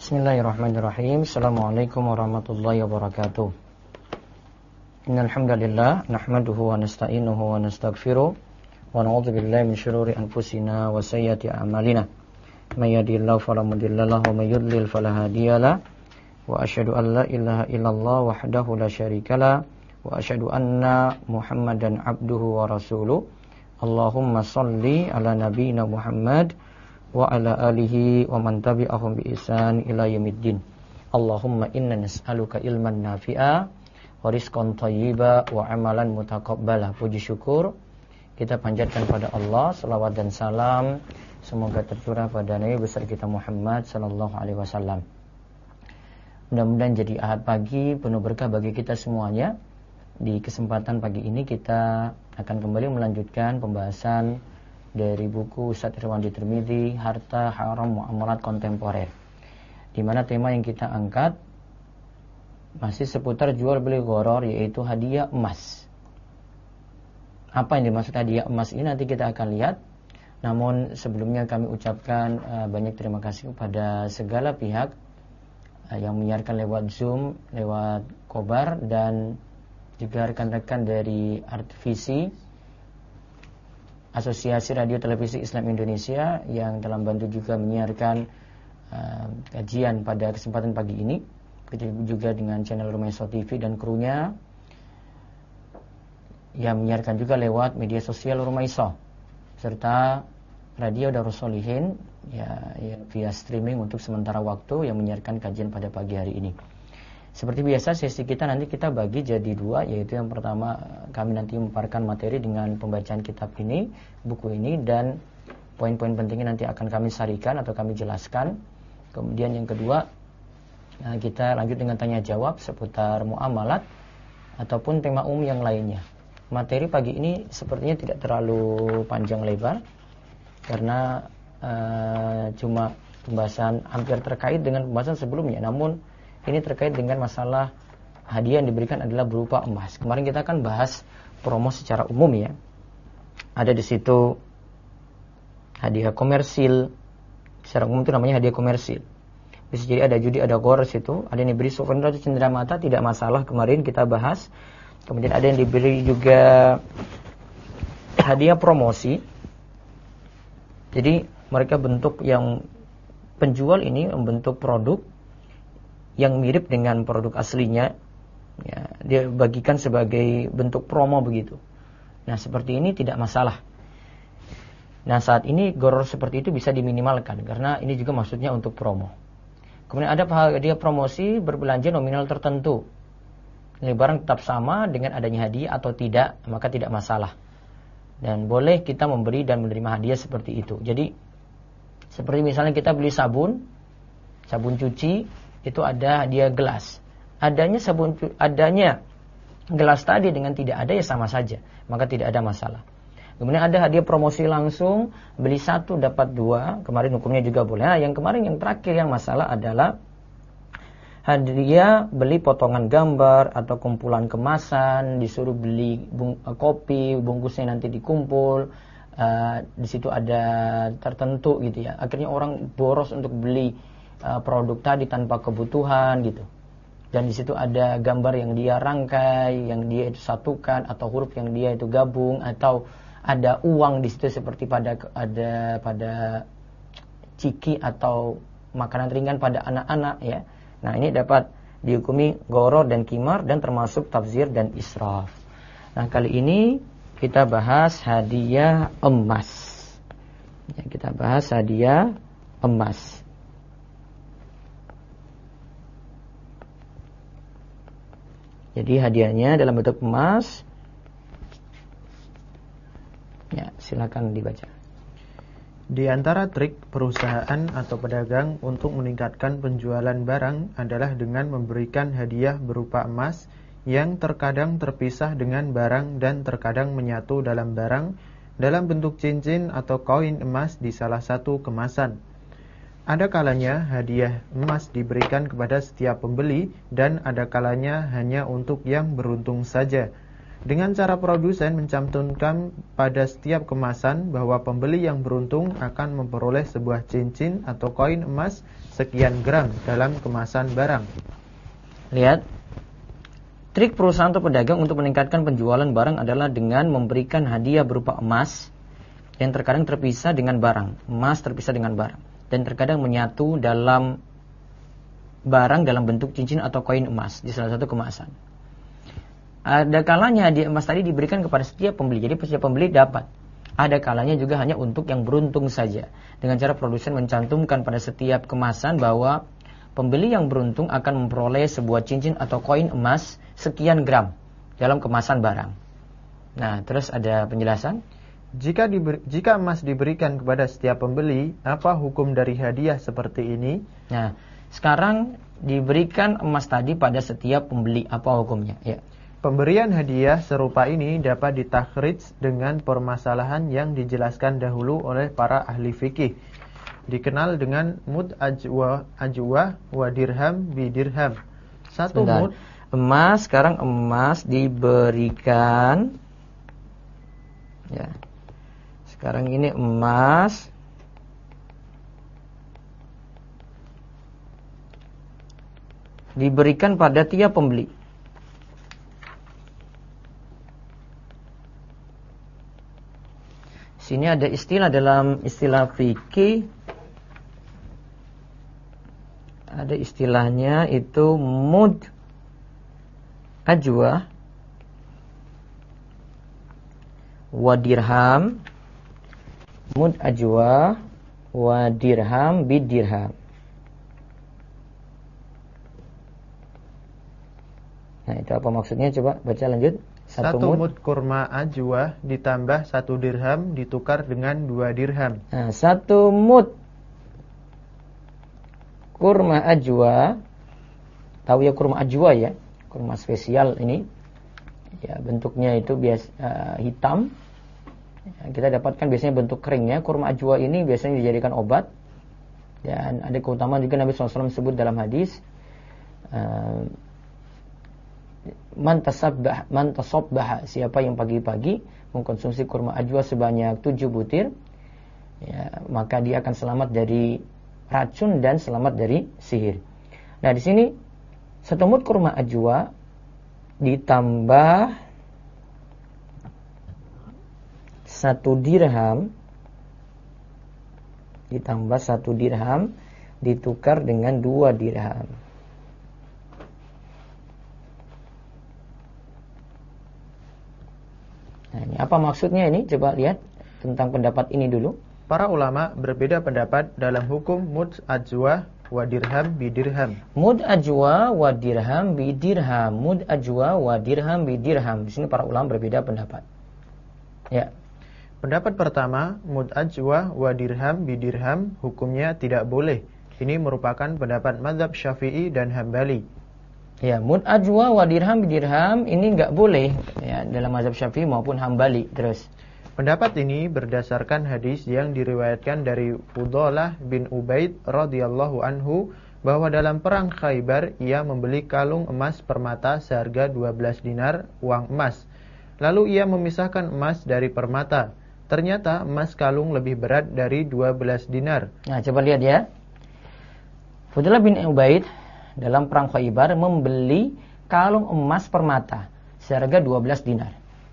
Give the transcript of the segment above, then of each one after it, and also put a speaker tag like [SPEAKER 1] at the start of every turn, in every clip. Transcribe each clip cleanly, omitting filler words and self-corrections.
[SPEAKER 1] Bismillahirrahmanirrahim. Assalamualaikum warahmatullahi wabarakatuh. Innal hamdalillah nahmaduhu wa nasta'inuhu wa nastaghfiruh wa na'udzu billahi min shururi anfusina wa sayyiati a'malina. May yahdihillahu fala mudilla lahu wa may yudlil fala hadiyalah. Wa asyhadu an la ilaha illallah wahdahu la syarikalah wa asyhadu anna Muhammadan abduhu wa rasuluh. Allahumma shalli ala nabiyyina Muhammad wa ala alihi wa man tabi'ahum bi ihsan ila yaumiddin. Allahumma inna nas'aluka ilman nafi'a wa rizqan thayyiba wa amalan mutaqabbala. Puji syukur kita panjatkan pada Allah, selawat dan salam semoga tercurah pada Nabi besar kita Muhammad sallallahu alaihi wasallam. Mudah-mudahan jadi Ahad pagi penuh berkah bagi kita semuanya. Di kesempatan pagi ini kita akan kembali melanjutkan pembahasan dari buku Ustadz Irwandi Tirmidzi, Harta Haram Muamalat Kontemporer, di mana tema yang kita angkat masih seputar jual beli gharar, yaitu hadiah emas. Apa yang dimaksud hadiah emas ini nanti kita akan lihat. Namun sebelumnya kami ucapkan banyak terima kasih kepada segala pihak yang menyiarkan lewat Zoom, lewat Kobar, dan juga rekan-rekan dari Artvisi, Asosiasi Radio Televisi Islam Indonesia, yang telah membantu juga menyiarkan kajian pada kesempatan pagi ini. Juga dengan channel Rumaiso TV dan krunya yang menyiarkan juga lewat media sosial Rumaiso, serta Radio Darus Sholihin ya via streaming untuk sementara waktu yang menyiarkan kajian pada pagi hari ini. Seperti biasa, sesi kita nanti kita bagi jadi dua, yaitu yang pertama kami nanti memaparkan materi dengan pembacaan kitab ini, buku ini, dan poin-poin pentingnya nanti akan kami sarikan atau kami jelaskan. Kemudian yang kedua, kita lanjut dengan tanya jawab seputar muamalat ataupun tema umum yang lainnya. Materi pagi ini sepertinya tidak terlalu panjang lebar, karena cuma pembahasan hampir terkait dengan pembahasan sebelumnya. Namun ini terkait dengan masalah hadiah yang diberikan adalah berupa emas. Kemarin kita akan bahas promo secara umum ya. Ada di situ hadiah komersil. Secara umum itu namanya hadiah komersil. Bisa jadi ada judi, ada gor situ. Ada yang diberi souvenir atau cenderamata, tidak masalah, kemarin kita bahas. Kemudian ada yang diberi juga hadiah promosi. Jadi mereka bentuk yang penjual ini membentuk produk yang mirip dengan produk aslinya ya, dia bagikan sebagai bentuk promo begitu. Nah, seperti ini tidak masalah. Nah, saat ini gharar seperti itu bisa diminimalkan karena ini juga maksudnya untuk promo. Kemudian ada hadiah promosi berbelanja nominal tertentu. Nilai barang tetap sama dengan adanya hadiah atau tidak, maka tidak masalah. Dan boleh kita memberi dan menerima hadiah seperti itu. Jadi seperti misalnya kita beli sabun cuci, itu ada hadiah gelas. Adanya gelas tadi dengan tidak ada ya sama saja, maka tidak ada masalah. Kemudian ada hadiah promosi langsung, beli 1 dapat 2. Kemarin hukumnya juga boleh. Nah, yang kemarin yang terakhir yang masalah adalah hadiah beli potongan gambar atau kumpulan kemasan, disuruh beli kopi, bungkusnya nanti dikumpul. Di situ ada tertentu gitu ya. Akhirnya orang boros untuk beli produk tadi tanpa kebutuhan gitu. Dan di situ ada gambar yang dia rangkai, yang dia itu satukan, atau huruf yang dia itu gabung, atau ada uang di situ seperti pada ciki atau makanan ringan pada anak-anak ya. Nah, ini dapat dihukumi gharar dan qimar dan termasuk tabzir dan israf. Nah, kali ini kita bahas hadiah emas. Ya, kita bahas hadiah emas. Jadi hadiahnya dalam bentuk emas. Ya, silakan dibaca.
[SPEAKER 2] Di antara trik perusahaan atau pedagang untuk meningkatkan penjualan barang adalah dengan memberikan hadiah berupa emas yang terkadang terpisah dengan barang dan terkadang menyatu dalam barang dalam bentuk cincin atau koin emas di salah satu kemasan. Ada kalanya hadiah emas diberikan kepada setiap pembeli dan ada kalanya hanya untuk yang beruntung saja. Dengan cara produsen mencantumkan pada setiap kemasan bahwa pembeli yang beruntung akan memperoleh sebuah cincin atau koin emas sekian gram dalam kemasan barang.
[SPEAKER 1] Lihat, trik perusahaan atau pedagang untuk meningkatkan penjualan barang adalah dengan memberikan hadiah berupa emas yang terkadang terpisah dengan barang. Emas terpisah dengan barang dan terkadang menyatu dalam barang dalam bentuk cincin atau koin emas di salah satu kemasan. Ada kalanya hadiah emas tadi diberikan kepada setiap pembeli. Jadi setiap pembeli dapat. Ada kalanya juga hanya untuk yang beruntung saja. Dengan cara produsen mencantumkan pada setiap kemasan bahwa pembeli yang beruntung akan memperoleh sebuah cincin atau koin emas sekian gram dalam kemasan barang. Nah, terus ada penjelasan.
[SPEAKER 2] Jika emas diberikan kepada setiap pembeli, apa hukum dari hadiah seperti ini?
[SPEAKER 1] Nah, sekarang diberikan emas tadi pada setiap pembeli. Apa hukumnya? Ya.
[SPEAKER 2] Pemberian hadiah serupa ini dapat ditakhrij dengan permasalahan yang dijelaskan dahulu oleh para ahli fikih. Dikenal dengan mud ajwa wa dirham bi dirham. Satu mud
[SPEAKER 1] emas, sekarang emas diberikan. Ya. Sekarang ini emas diberikan pada tiap pembeli. Sini ada istilah dalam istilah fikih, ada istilahnya itu mud ajwa wa dirham, mud ajwa wa dirham bidirham. Nah, itu apa maksudnya? Coba baca lanjut.
[SPEAKER 2] Satu mud kurma ajwa ditambah 1 dirham ditukar dengan 2 dirham.
[SPEAKER 1] Nah, 1 mud kurma ajwa, tahu ya kurma ajwa ya, kurma spesial ini. Ya, bentuknya itu hitam. Ya, kita dapatkan biasanya bentuk keringnya. Kurma ajwa ini biasanya dijadikan obat. Dan ada keutamaan juga Nabi SAW sebut dalam hadis. Man tasabbah, siapa yang pagi-pagi mengkonsumsi kurma ajwa sebanyak 7 butir, ya, maka dia akan selamat dari racun dan selamat dari sihir. Nah, di sini 1 mud kurma ajwa ditambah 1 dirham, ditukar dengan 2 dirham. Nah, ini apa maksudnya ini? Coba lihat tentang pendapat ini dulu.
[SPEAKER 2] Para ulama berbeda pendapat dalam hukum mud ajwa wa dirham bidirham.
[SPEAKER 1] Mud ajwa wa dirham bidirham. Mud ajwa wa dirham bidirham. Di sini para ulama berbeda pendapat. Ya.
[SPEAKER 2] Pendapat pertama, mud ajwa wa dirham bidirham hukumnya tidak boleh. Ini merupakan pendapat mazhab Syafi'i dan Hambali.
[SPEAKER 1] Ya, mud ajwa wa dirham bidirham ini enggak boleh ya dalam mazhab Syafi'i maupun Hambali. Terus
[SPEAKER 2] pendapat ini berdasarkan hadis yang diriwayatkan dari Fudalah bin Ubaid radhiyallahu anhu bahwa dalam perang Khaybar ia membeli kalung emas permata seharga 12 dinar uang emas. Lalu ia memisahkan emas dari permata. Ternyata emas kalung lebih berat dari 12 dinar.
[SPEAKER 1] Nah, coba lihat ya. Fudalah bin Ubaid dalam perang Khaybar membeli kalung emas permata seharga 12 dinar.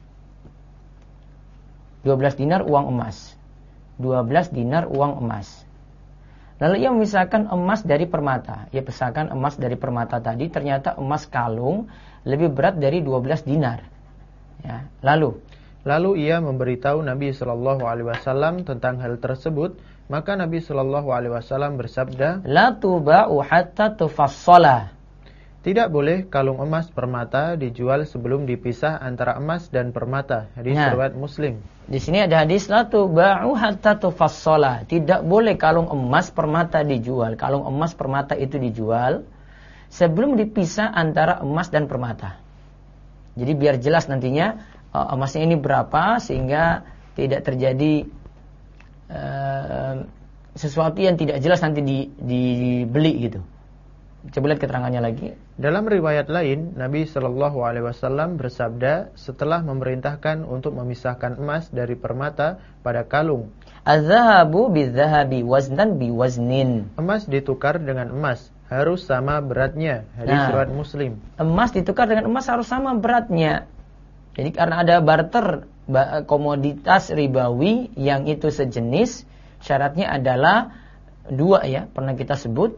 [SPEAKER 1] 12 dinar uang emas. 12 dinar uang emas. Lalu ia memisahkan emas dari permata. Ia pisahkan emas dari permata tadi, ternyata emas kalung lebih berat dari 12 dinar. Ya, lalu
[SPEAKER 2] ia memberitahu Nabi SAW tentang hal tersebut. Maka Nabi SAW bersabda,
[SPEAKER 1] La tuba'u hatta tufassala.
[SPEAKER 2] Tidak boleh kalung emas permata dijual sebelum dipisah antara emas dan permata. Hadis riwayat Muslim.
[SPEAKER 1] Di sini ada hadis la tuba'u hatta tufassala. Tidak boleh kalung emas permata dijual. Kalung emas permata itu dijual sebelum dipisah antara emas dan permata. Jadi biar jelas nantinya emasnya ini berapa sehingga tidak terjadi sesuatu yang tidak jelas nanti dibeli gitu. Coba lihat keterangannya lagi.
[SPEAKER 2] Dalam riwayat lain, Nabi Shallallahu Alaihi Wasallam bersabda setelah memerintahkan untuk memisahkan emas dari permata pada kalung.
[SPEAKER 1] Az-zahabu biz-zahabi waznan bi-waznin.
[SPEAKER 2] Emas ditukar dengan emas, harus sama beratnya. Hadis riwayat Muslim.
[SPEAKER 1] Emas ditukar dengan emas harus sama beratnya. Jadi karena ada barter komoditas ribawi yang itu sejenis, syaratnya adalah dua ya, pernah kita sebut,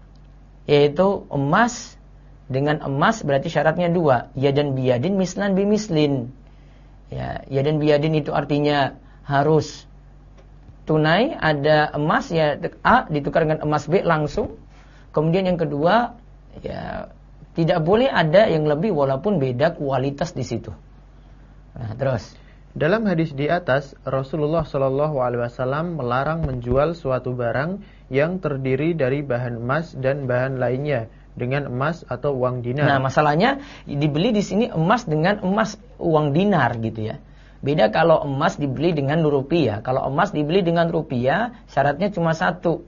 [SPEAKER 1] yaitu emas dengan emas berarti syaratnya dua, yadan biyadin mislan bimislin. Ya, yadan biyadin itu artinya harus tunai, ada emas ya A ditukar dengan emas B langsung. Kemudian yang kedua, ya tidak boleh ada yang lebih walaupun beda kualitas di situ. Nah, terus
[SPEAKER 2] dalam hadis di atas, Rasulullah Shallallahu Alaihi Wasallam melarang menjual suatu barang yang terdiri dari bahan emas dan bahan lainnya dengan emas atau uang dinar.
[SPEAKER 1] Nah, masalahnya dibeli di sini emas dengan emas uang dinar gitu ya. Beda kalau emas dibeli dengan rupiah. Kalau emas dibeli dengan rupiah, syaratnya cuma satu,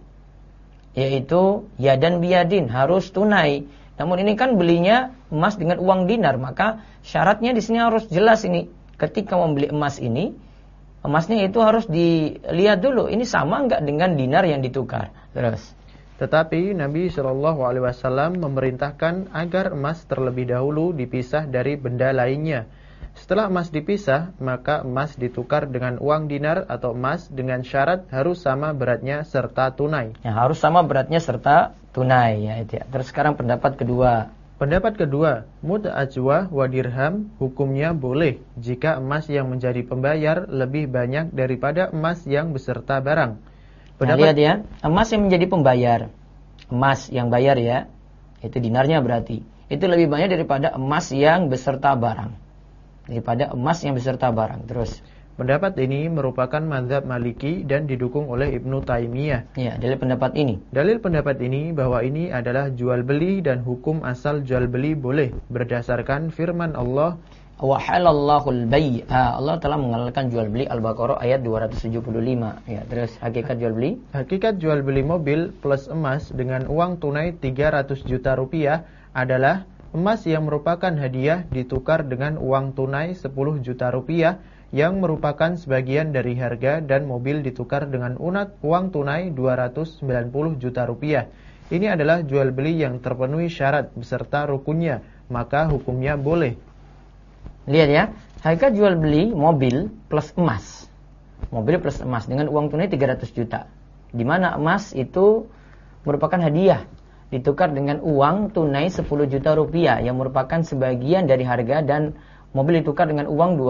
[SPEAKER 1] yaitu yadan biyadin, harus tunai. Namun ini kan belinya emas dengan uang dinar, maka syaratnya di sini harus jelas ini. Ketika membeli emas ini, emasnya itu harus dilihat dulu, ini sama enggak dengan dinar yang ditukar. Terus.
[SPEAKER 2] Tetapi Nabi Shallallahu Alaihi Wasallam memerintahkan agar emas terlebih dahulu dipisah dari benda lainnya. Setelah emas dipisah, maka emas ditukar dengan uang dinar atau emas dengan syarat harus sama beratnya serta tunai.
[SPEAKER 1] Ya, harus sama beratnya serta tunai ya itu ya. Terus sekarang pendapat kedua.
[SPEAKER 2] Pendapat kedua, mud ajwah wa dirham hukumnya boleh jika emas yang menjadi pembayar lebih banyak daripada emas yang beserta barang.
[SPEAKER 1] Lihat ya, emas yang menjadi pembayar, emas yang bayar ya, itu dinarnya berarti, itu lebih banyak daripada emas yang beserta barang. Daripada emas yang beserta barang. Terus.
[SPEAKER 2] Pendapat ini merupakan mazhab Maliki dan didukung oleh Ibnu Taimiyah.
[SPEAKER 1] Ya, dalil pendapat ini.
[SPEAKER 2] Dalil pendapat ini bahwa ini adalah jual beli dan hukum asal jual beli boleh berdasarkan firman Allah.
[SPEAKER 1] Wa halallahul bai'a. Allah telah menghalalkan jual beli Al-Baqarah ayat 275. Ya, terus hakikat jual beli?
[SPEAKER 2] Hakikat jual beli mobil plus emas dengan uang tunai 300 juta rupiah adalah emas yang merupakan hadiah ditukar dengan uang tunai 10 juta rupiah yang merupakan sebagian dari harga, dan mobil ditukar dengan uang tunai 290 juta rupiah. Ini adalah jual beli yang terpenuhi syarat beserta rukunnya, maka hukumnya boleh.
[SPEAKER 1] Lihat ya, harga jual beli mobil plus emas. Mobil plus emas dengan uang tunai 300 juta. Di mana emas itu merupakan hadiah, ditukar dengan uang tunai 10 juta rupiah yang merupakan sebagian dari harga, dan mobil ditukar dengan uang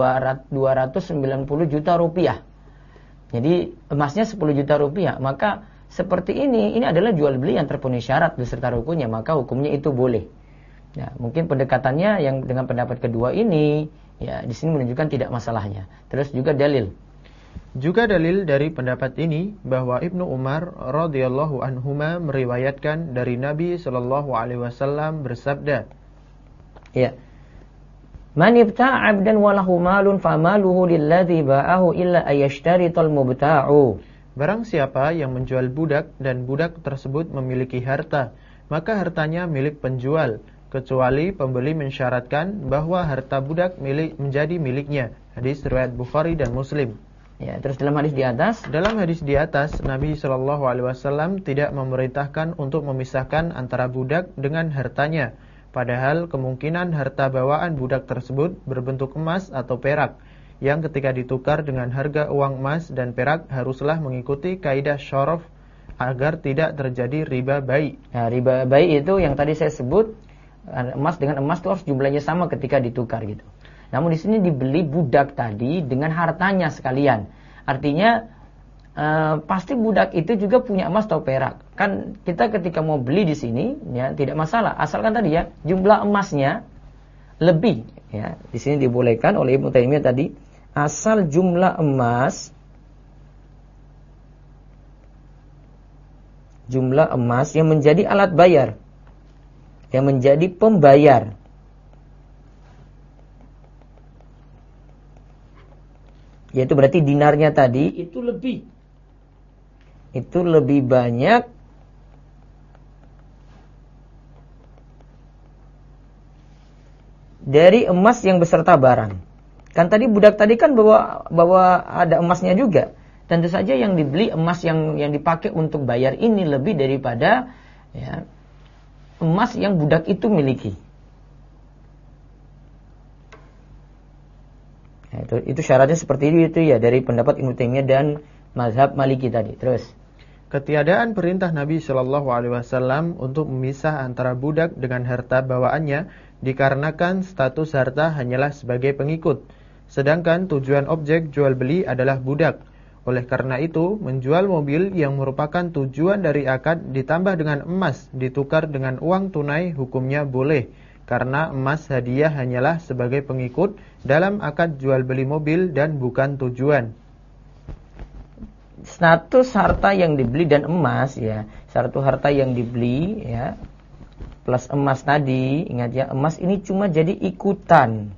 [SPEAKER 1] 290 juta rupiah. Jadi emasnya 10 juta rupiah. Maka seperti ini adalah jual beli yang terpenuhi syarat beserta rukunnya, maka hukumnya itu boleh. Ya, mungkin pendekatannya yang dengan pendapat kedua ini, ya di sini menunjukkan tidak masalahnya. Terus juga dalil.
[SPEAKER 2] Juga dalil dari pendapat ini bahwa Ibnu Umar radhiyallahu anhuma meriwayatkan dari Nabi sallallahu alaihi wasallam bersabda.
[SPEAKER 1] Ya. Man ibta'a 'abdan wa lahu malun famaluhu lilladzi ba'ahu illa ayashtarital mubta'u.
[SPEAKER 2] Barang siapa yang menjual budak dan budak tersebut memiliki harta, maka hartanya milik penjual, kecuali pembeli mensyaratkan bahwa harta budak menjadi miliknya. Hadis riwayat Bukhari dan Muslim.
[SPEAKER 1] Ya, terus dalam hadis di atas?
[SPEAKER 2] Dalam hadis di atas, Nabi Shallallahu alaihi wasallam tidak memerintahkan untuk memisahkan antara budak dengan hartanya. Padahal kemungkinan harta bawaan budak tersebut berbentuk emas atau perak, yang ketika ditukar dengan harga uang emas dan perak haruslah mengikuti kaidah syaraf agar tidak terjadi riba bai.
[SPEAKER 1] Nah, riba bai itu yang tadi saya sebut, emas dengan emas itu harus jumlahnya sama ketika ditukar gitu. Namun di sini dibeli budak tadi dengan hartanya sekalian. Artinya pasti budak itu juga punya emas atau perak. Kan kita ketika mau beli di sini ya tidak masalah, asalkan tadi ya jumlah emasnya lebih ya. Di sini dibolehkan oleh Ibnu Taimiyah tadi, asal jumlah emas yang menjadi alat bayar, yang menjadi pembayar, yaitu berarti dinarnya tadi itu lebih banyak dari emas yang beserta barang. Kan tadi budak tadi kan bawa ada emasnya juga. Tentu saja yang dibeli emas yang dipakai untuk bayar ini lebih daripada ya, emas yang budak itu miliki. Ya, itu syaratnya seperti itu ya dari pendapat Ibnu Taimiyah dan mazhab Maliki tadi. Terus
[SPEAKER 2] ketiadaan perintah Nabi Shallallahu Alaihi Wasallam untuk memisah antara budak dengan harta bawaannya dikarenakan status harta hanyalah sebagai pengikut, sedangkan tujuan objek jual beli adalah budak. Oleh karena itu, menjual mobil yang merupakan tujuan dari akad ditambah dengan emas ditukar dengan uang tunai hukumnya boleh, karena emas hadiah hanyalah sebagai pengikut dalam akad jual beli mobil dan bukan tujuan.
[SPEAKER 1] Status harta yang dibeli dan emas ya, satu harta yang dibeli ya plus emas tadi, ingat ya, emas ini cuma jadi ikutan.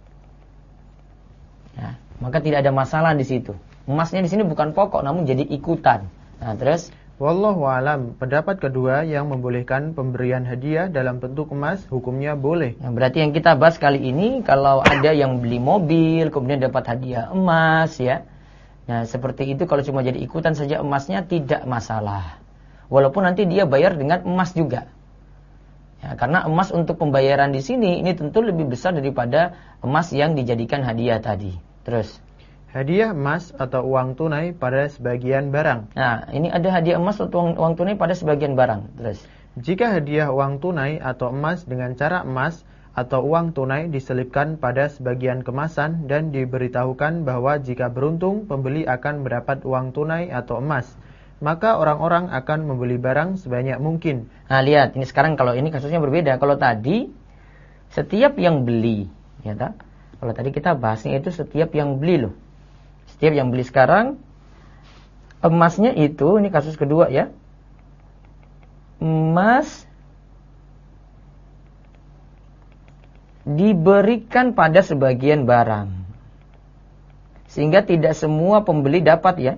[SPEAKER 1] Ya, maka tidak ada masalah di situ. Emasnya di sini bukan pokok namun jadi ikutan. Nah, terus
[SPEAKER 2] wallahu alam, pendapat kedua yang membolehkan pemberian hadiah dalam bentuk emas hukumnya boleh.
[SPEAKER 1] Nah, berarti yang kita bahas kali ini kalau ada yang beli mobil kemudian dapat hadiah emas ya. Nah, seperti itu kalau cuma jadi ikutan saja emasnya tidak masalah. Walaupun nanti dia bayar dengan emas juga. Ya, karena emas untuk pembayaran di sini ini tentu lebih besar daripada emas yang dijadikan hadiah tadi. Terus
[SPEAKER 2] hadiah emas atau uang tunai pada sebagian barang.
[SPEAKER 1] Nah, ini ada hadiah emas atau uang tunai pada sebagian barang. Terus
[SPEAKER 2] jika hadiah uang tunai atau emas dengan cara emas atau uang tunai diselipkan pada sebagian kemasan dan diberitahukan bahwa jika beruntung pembeli akan mendapat uang tunai atau emas, maka orang-orang akan membeli barang sebanyak mungkin.
[SPEAKER 1] Nah, lihat, ini sekarang kalau ini kasusnya berbeda. Kalau tadi setiap yang beli, ya tak? Kalau tadi kita bahasnya itu setiap yang beli loh. Setiap yang beli sekarang emasnya itu, ini kasus kedua ya. Emas diberikan pada sebagian barang. Sehingga tidak semua pembeli dapat ya.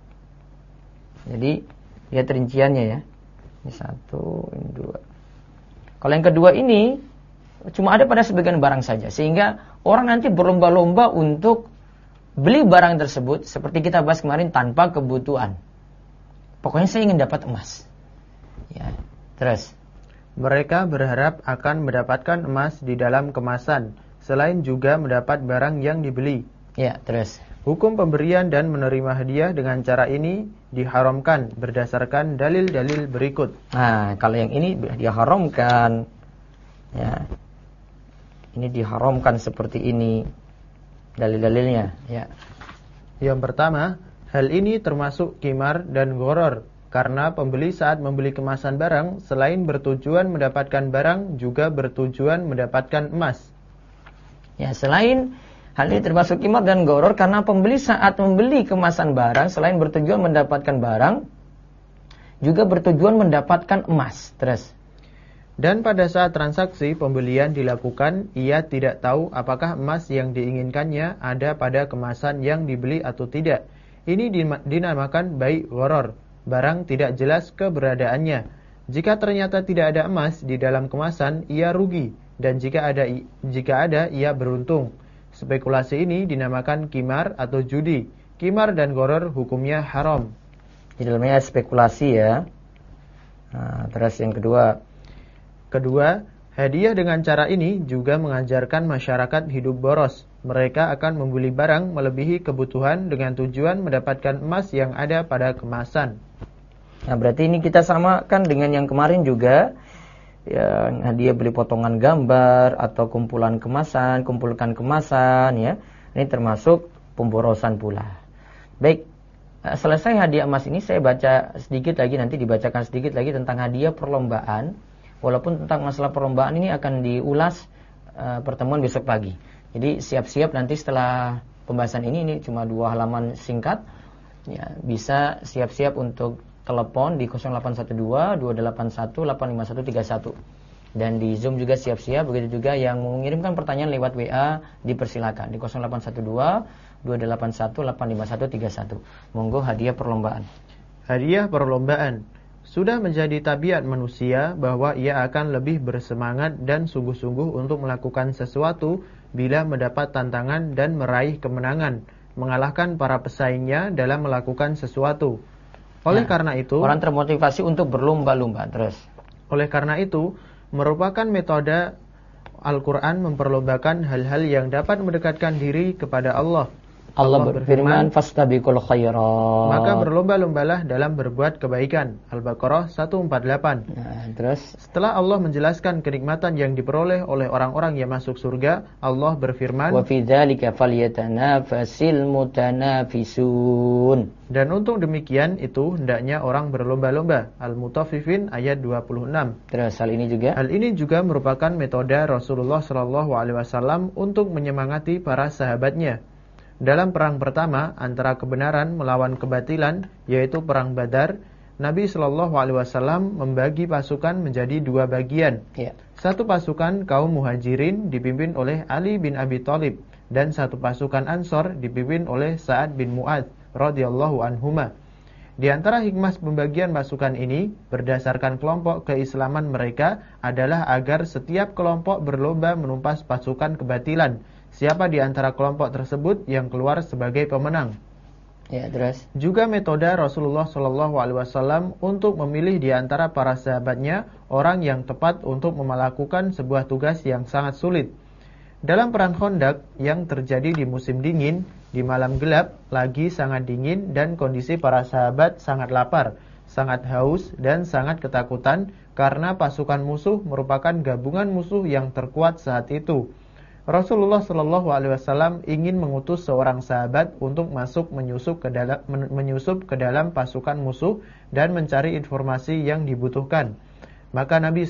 [SPEAKER 1] Jadi lihat rinciannya ya. Ini satu, ini dua. Kalau yang kedua ini cuma ada pada sebagian barang saja. Sehingga orang nanti berlomba-lomba untuk beli barang tersebut seperti kita bahas kemarin tanpa kebutuhan. Pokoknya saya ingin dapat emas. Ya, terus
[SPEAKER 2] mereka berharap akan mendapatkan emas di dalam kemasan, selain juga mendapat barang yang dibeli.
[SPEAKER 1] Ya, terus
[SPEAKER 2] hukum pemberian dan menerima hadiah dengan cara ini diharamkan berdasarkan dalil-dalil berikut.
[SPEAKER 1] Nah, kalau yang ini diharamkan, ya, ini diharamkan seperti ini dalil-dalilnya. Ya.
[SPEAKER 2] Yang pertama, hal ini termasuk qimar dan gharar. Karena pembeli saat membeli kemasan barang, selain bertujuan mendapatkan barang, juga bertujuan mendapatkan emas.
[SPEAKER 1] Ya, selain hal ini termasuk qimar dan gharar, karena pembeli saat membeli kemasan barang, selain bertujuan mendapatkan barang, juga bertujuan mendapatkan emas. Terus
[SPEAKER 2] dan pada saat transaksi pembelian dilakukan, ia tidak tahu apakah emas yang diinginkannya ada pada kemasan yang dibeli atau tidak. Ini dinamakan bai' gharar. Barang tidak jelas keberadaannya. Jika ternyata tidak ada emas di dalam kemasan, ia rugi, dan jika ada ia beruntung. Spekulasi ini dinamakan qimar atau judi. Qimar dan gharar hukumnya haram.
[SPEAKER 1] Di dalamnya spekulasi ya. Nah, terus yang kedua, hadiah dengan cara ini juga mengajarkan masyarakat hidup boros. Mereka akan membeli barang melebihi kebutuhan dengan tujuan mendapatkan emas yang ada pada kemasan. Nah, berarti ini kita samakan dengan yang kemarin juga. Ya, hadiah beli potongan gambar atau kumpulkan kemasan ya. Ini termasuk pemborosan pula. Baik, selesai hadiah emas ini saya baca sedikit lagi, nanti dibacakan sedikit lagi tentang hadiah perlombaan. Walaupun tentang masalah perlombaan ini akan diulas pertemuan besok pagi. Jadi siap-siap nanti setelah pembahasan ini cuma 2 halaman singkat. Ya, bisa siap-siap untuk telepon di 0812-281-85131. Dan di Zoom juga siap-siap. Begitu juga yang mengirimkan pertanyaan lewat WA dipersilakan di 0812-281-85131. Monggo hadiah perlombaan.
[SPEAKER 2] Hadiah perlombaan. sudah menjadi tabiat manusia bahwa ia akan lebih bersemangat dan sungguh-sungguh untuk melakukan sesuatu bila mendapat tantangan dan meraih kemenangan, mengalahkan para pesaingnya dalam melakukan sesuatu. Karena itu,
[SPEAKER 1] orang termotivasi untuk berlomba-lomba terus.
[SPEAKER 2] Oleh karena itu, merupakan metode Al-Quran memperlombakan hal-hal yang dapat mendekatkan diri kepada Allah.
[SPEAKER 1] Allah berfirman, fastabiqul khairat.
[SPEAKER 2] Maka berlomba-lombalah dalam berbuat kebaikan. Al-Baqarah 148.
[SPEAKER 1] Nah, terus
[SPEAKER 2] setelah Allah menjelaskan kenikmatan yang diperoleh oleh orang-orang yang masuk surga, Allah berfirman,
[SPEAKER 1] wa fi dzalika falyatanafasil mutanafisun.
[SPEAKER 2] Dan untuk demikian itu hendaknya orang berlomba-lomba. Al-Mutaffifin ayat 26.
[SPEAKER 1] Terus hal ini juga merupakan metode Rasulullah SAW untuk menyemangati para sahabatnya. Dalam perang pertama antara kebenaran melawan kebatilan, yaitu perang Badar, Nabi SAW membagi pasukan menjadi dua bagian. Satu pasukan kaum Muhajirin dipimpin oleh Ali bin Abi Thalib, dan satu pasukan Ansor dipimpin oleh Sa'ad bin Mu'adz radhiyallahu anhuma. Di antara hikmah pembagian pasukan ini berdasarkan kelompok keislaman mereka adalah agar setiap kelompok berlomba menumpas pasukan kebatilan. Siapa di antara kelompok tersebut yang keluar sebagai pemenang. Terus
[SPEAKER 2] juga metode Rasulullah SAW untuk memilih di antara para sahabatnya orang yang tepat untuk melakukan sebuah tugas yang sangat sulit. Dalam perang Khandaq yang terjadi di musim dingin, di malam gelap, lagi sangat dingin dan kondisi para sahabat sangat lapar, sangat haus dan sangat ketakutan karena pasukan musuh merupakan gabungan musuh yang terkuat saat itu. Rasulullah SAW ingin mengutus seorang sahabat untuk menyusup ke dalam pasukan musuh dan mencari informasi yang dibutuhkan. Maka Nabi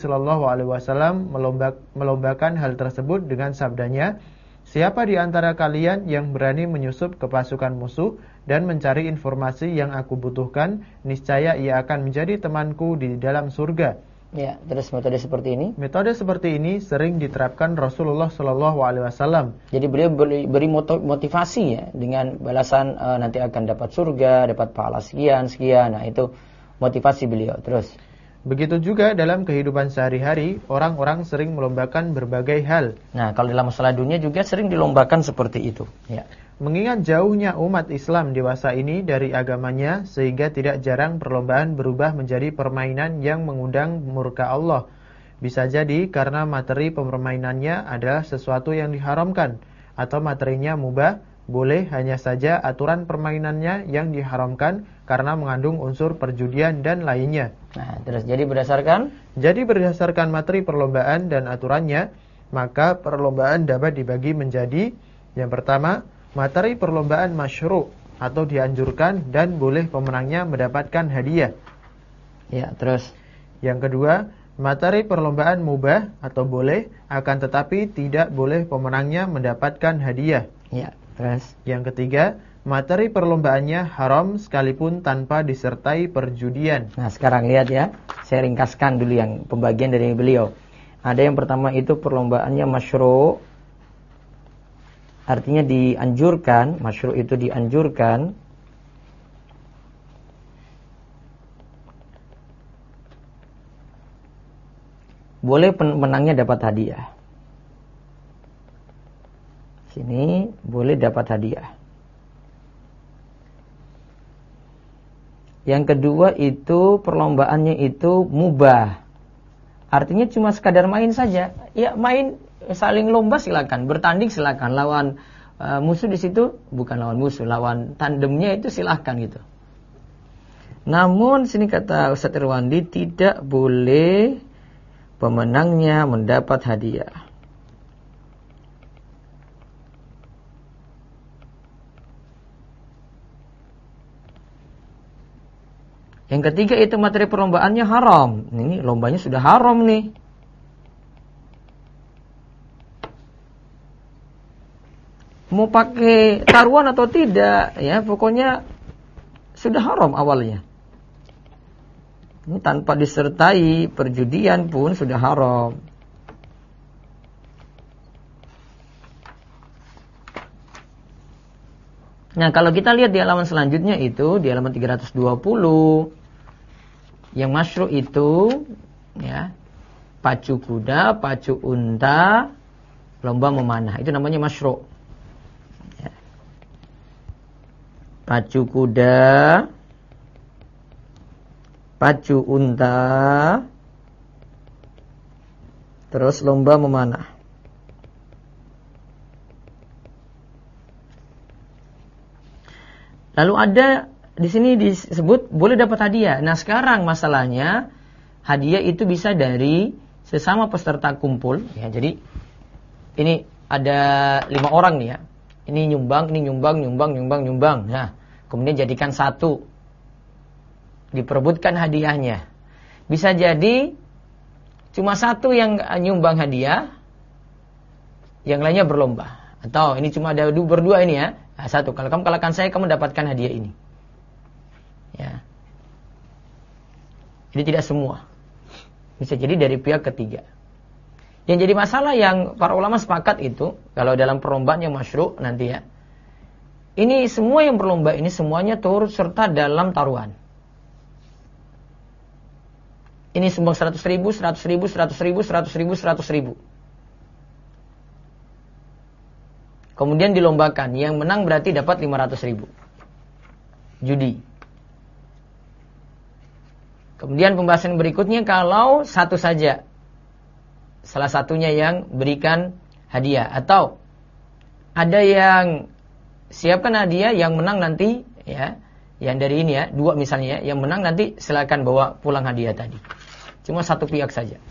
[SPEAKER 2] SAW melombakan hal tersebut dengan sabdanya, siapa di antara kalian yang berani menyusup ke pasukan musuh dan mencari informasi yang aku butuhkan, niscaya ia akan menjadi temanku di dalam surga.
[SPEAKER 1] Terus metode seperti ini?
[SPEAKER 2] Metode seperti ini sering diterapkan Rasulullah SAW.
[SPEAKER 1] Jadi beliau beri motivasi ya, dengan balasan nanti akan dapat surga, dapat pahala sekian. Nah itu motivasi beliau. Terus
[SPEAKER 2] begitu juga dalam kehidupan sehari-hari, orang-orang sering melombakan berbagai hal.
[SPEAKER 1] Nah kalau dalam masalah dunia juga sering dilombakan seperti itu.
[SPEAKER 2] Mengingat jauhnya umat Islam dewasa ini dari agamanya, sehingga tidak jarang perlombaan berubah menjadi permainan yang mengundang murka Allah. Bisa jadi karena materi permainannya adalah sesuatu yang diharamkan, atau materinya mubah, boleh, hanya saja aturan permainannya yang diharamkan karena mengandung unsur perjudian dan lainnya.
[SPEAKER 1] Nah, terus jadi berdasarkan
[SPEAKER 2] materi perlombaan dan aturannya, maka perlombaan dapat dibagi menjadi yang pertama, materi perlombaan masyru' atau dianjurkan dan boleh pemenangnya mendapatkan hadiah.
[SPEAKER 1] Terus
[SPEAKER 2] yang kedua, materi perlombaan mubah atau boleh, akan tetapi tidak boleh pemenangnya mendapatkan hadiah.
[SPEAKER 1] Terus
[SPEAKER 2] yang ketiga, materi perlombaannya haram sekalipun tanpa disertai perjudian.
[SPEAKER 1] Nah sekarang lihat ya, saya ringkaskan dulu yang pembagian dari beliau. Ada yang pertama itu perlombaannya masyru', artinya dianjurkan. Masyru' itu dianjurkan. Boleh pemenangnya dapat hadiah. Sini boleh dapat hadiah. Yang kedua itu perlombaannya itu mubah. Artinya cuma sekadar main saja. Main, saling lomba silakan, bertanding silakan, lawan musuh di situ bukan lawan musuh, lawan tandemnya itu silakan gitu. Namun sini kata Ustaz Irwandi, tidak boleh pemenangnya mendapat hadiah. Yang ketiga itu materi perlombaannya haram. Ini lombanya sudah haram nih. Mau pakai taruhan atau tidak, ya pokoknya sudah haram awalnya. Ini tanpa disertai perjudian pun sudah haram. Nah kalau kita lihat di halaman selanjutnya itu, di halaman 320, Yang masyru' itu ya, pacu kuda, pacu unta, lomba memanah. Itu namanya masyru'. Ya. Pacu kuda, pacu unta, terus lomba memanah. Lalu ada di sini disebut boleh dapat hadiah. Nah, sekarang masalahnya hadiah itu bisa dari sesama peserta kumpul. Ya, jadi ini ada 5 orang nih ya. Ini nyumbang. Nah, kemudian jadikan satu. Diperebutkan hadiahnya. Bisa jadi cuma satu yang nyumbang hadiah, yang lainnya berlomba. Atau ini cuma ada berdua ini ya. Nah, satu, kalau kamu kalahkan saya, kamu dapatkan hadiah ini. Ya. Jadi tidak semua. Bisa jadi dari pihak ketiga. Yang jadi masalah yang para ulama sepakat itu, kalau dalam perlombaan yang masyru' nanti ya, ini semua yang berlomba ini semuanya turut serta dalam taruhan. Ini sumbang 100.000, 100.000, 100.000, 100.000, 100.000. Kemudian dilombakan, yang menang berarti dapat 500.000. Judi. Kemudian pembahasan berikutnya kalau satu saja, salah satunya yang berikan hadiah, atau ada yang siapkan hadiah, yang menang nanti ya, yang dari ini ya, 2 misalnya ya, yang menang nanti silakan bawa pulang hadiah tadi. Cuma satu pihak saja,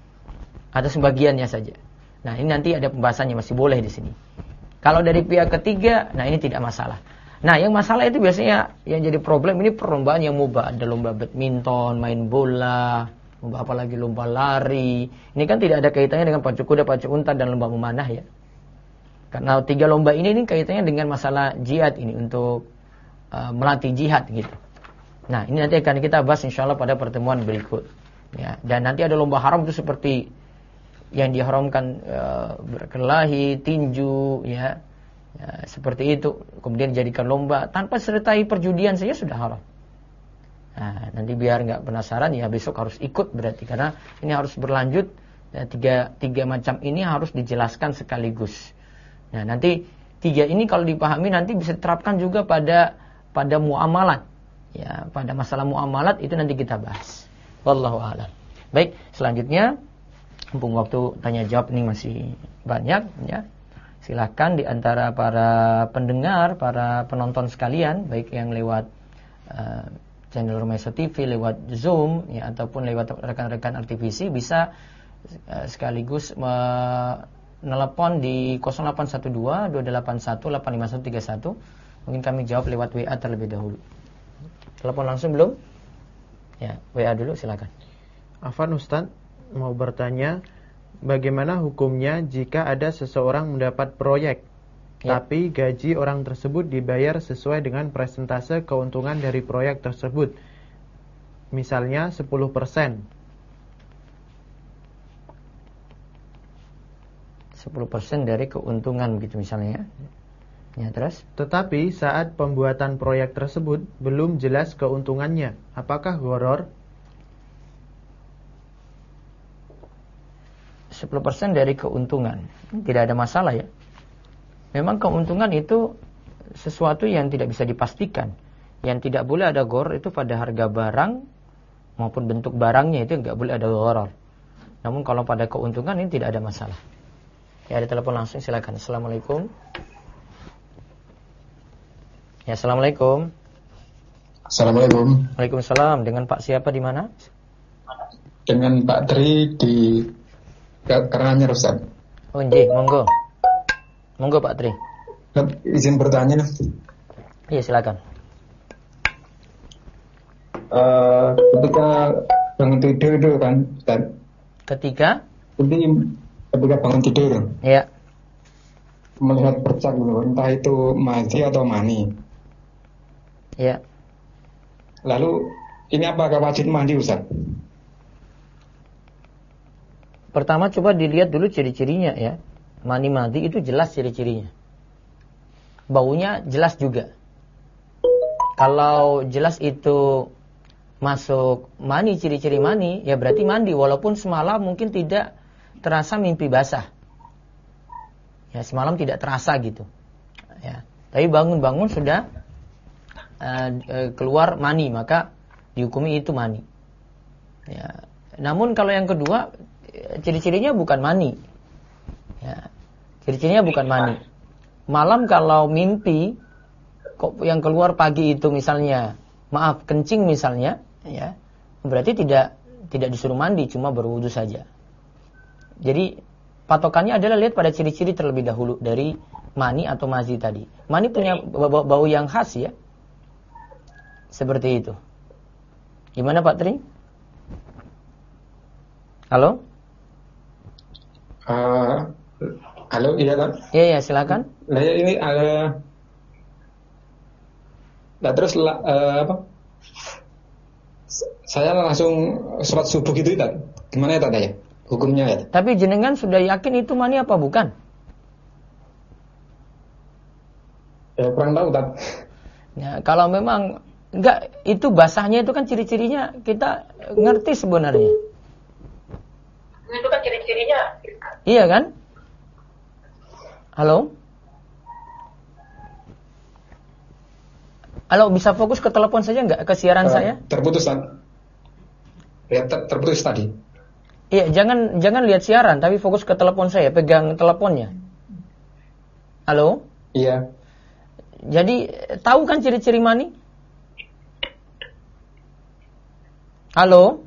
[SPEAKER 1] atau sebagiannya saja. Nah, ini nanti ada pembahasannya, masih boleh di sini. Kalau dari pihak ketiga, nah ini tidak masalah. Nah, yang masalah itu biasanya yang jadi problem ini perlombaan yang mubah. Ada lomba badminton, main bola, lomba apa lagi, lomba lari. Ini kan tidak ada kaitannya dengan pacu kuda, pacu unta, dan lomba memanah ya. Karena 3 lomba ini kaitannya dengan masalah jihad ini, untuk melatih jihad gitu. Nah, ini nanti akan kita bahas insyaallah pada pertemuan berikut. Ya, dan nanti ada lomba haram itu seperti yang diharamkan, berkelahi, tinju, ya, seperti itu. Kemudian dijadikan lomba tanpa sertai perjudian saja sudah haram. Nah, nanti biar nggak penasaran ya, besok harus ikut berarti, karena ini harus berlanjut. Ya, tiga macam ini harus dijelaskan sekaligus. Nah, nanti 3 ini kalau dipahami nanti bisa diterapkan juga pada muamalat. Ya, pada masalah muamalat itu nanti kita bahas. Wallahu a'lam. Baik, selanjutnya, mumpung waktu tanya jawab ini masih banyak ya, silahkan di antara para pendengar, para penonton sekalian, baik yang lewat channel Rumaiso TV, lewat Zoom ya, ataupun lewat rekan-rekan RTVC, bisa sekaligus menelepon di 0812 281 85131. Mungkin kami jawab lewat WA terlebih dahulu. Telepon langsung belum? Ya, WA dulu silakan.
[SPEAKER 2] Afan Ustaz mau bertanya, bagaimana hukumnya jika ada seseorang mendapat proyek, tapi gaji orang tersebut dibayar sesuai dengan persentase keuntungan dari proyek tersebut, misalnya 10%.
[SPEAKER 1] 10% dari keuntungan gitu misalnya ya. Ya, terus?
[SPEAKER 2] Tetapi saat pembuatan proyek tersebut belum jelas keuntungannya, apakah gharar?
[SPEAKER 1] 10% dari keuntungan, tidak ada masalah ya. Memang keuntungan itu sesuatu yang tidak bisa dipastikan. Yang tidak boleh ada gharar itu pada harga barang maupun bentuk barangnya, itu nggak boleh ada gharar. Namun kalau pada keuntungan ini tidak ada masalah. Ya, ada telepon langsung silakan. Assalamualaikum. Ya, assalamualaikum.
[SPEAKER 3] Assalamualaikum.
[SPEAKER 1] Waalaikumsalam. Dengan Pak siapa di mana?
[SPEAKER 3] Dengan Pak Tri di Karanganyar, Ustaz.
[SPEAKER 1] Oh, nggih, monggo. Monggo Pak Tri.
[SPEAKER 3] Izin bertanya nih.
[SPEAKER 1] Iya, silakan.
[SPEAKER 3] Ketika bangun tidur itu kan, Ustaz.
[SPEAKER 1] Ketika
[SPEAKER 3] bangun tidur.
[SPEAKER 1] Iya.
[SPEAKER 3] Melihat bercak gitu, entah itu mazi atau mani.
[SPEAKER 1] Iya.
[SPEAKER 3] Lalu ini apakah wajib mandi, Ustaz?
[SPEAKER 1] Pertama coba dilihat dulu ciri-cirinya ya. Mani itu jelas ciri-cirinya. Baunya jelas juga. Kalau jelas itu masuk mani, ciri-ciri mani, ya berarti mandi walaupun semalam mungkin tidak terasa mimpi basah. Ya, semalam tidak terasa gitu. Ya, tapi bangun-bangun sudah keluar mani, maka dihukumi itu mani. Ya. Namun kalau yang kedua, ciri-cirinya bukan mani. Ya. Ciri-cirinya bukan mani. Malam kalau mimpi kok yang keluar pagi itu misalnya, maaf, kencing misalnya, ya, berarti tidak disuruh mandi, cuma berwudu saja. Jadi patokannya adalah lihat pada ciri-ciri terlebih dahulu dari mani atau mazi tadi. Mani punya bau yang khas ya. Seperti itu. Gimana Pak Tri? Halo?
[SPEAKER 3] Halo, iya kan?
[SPEAKER 1] Iya, silakan.
[SPEAKER 3] Nah, ini nah terus apa? Saya langsung sholat subuh gitu kan? Gimana ya Tata ya? Hukumnya ya?
[SPEAKER 1] Tapi jenengan sudah yakin itu mani apa bukan?
[SPEAKER 3] Ya kurang tahu Tat.
[SPEAKER 1] Ya, kalau memang enggak, itu basahnya itu kan ciri-cirinya kita ngerti sebenarnya.
[SPEAKER 4] Itu kan ciri-cirinya.
[SPEAKER 1] Iya kan? Halo? Halo, bisa fokus ke telepon saja enggak, ke siaran saya?
[SPEAKER 3] Terputus Tat. Ya terputus tadi.
[SPEAKER 1] Iya, jangan lihat siaran, tapi fokus ke telepon saya, pegang teleponnya. Halo?
[SPEAKER 3] Iya.
[SPEAKER 1] Jadi tahu kan ciri-ciri mani? Halo?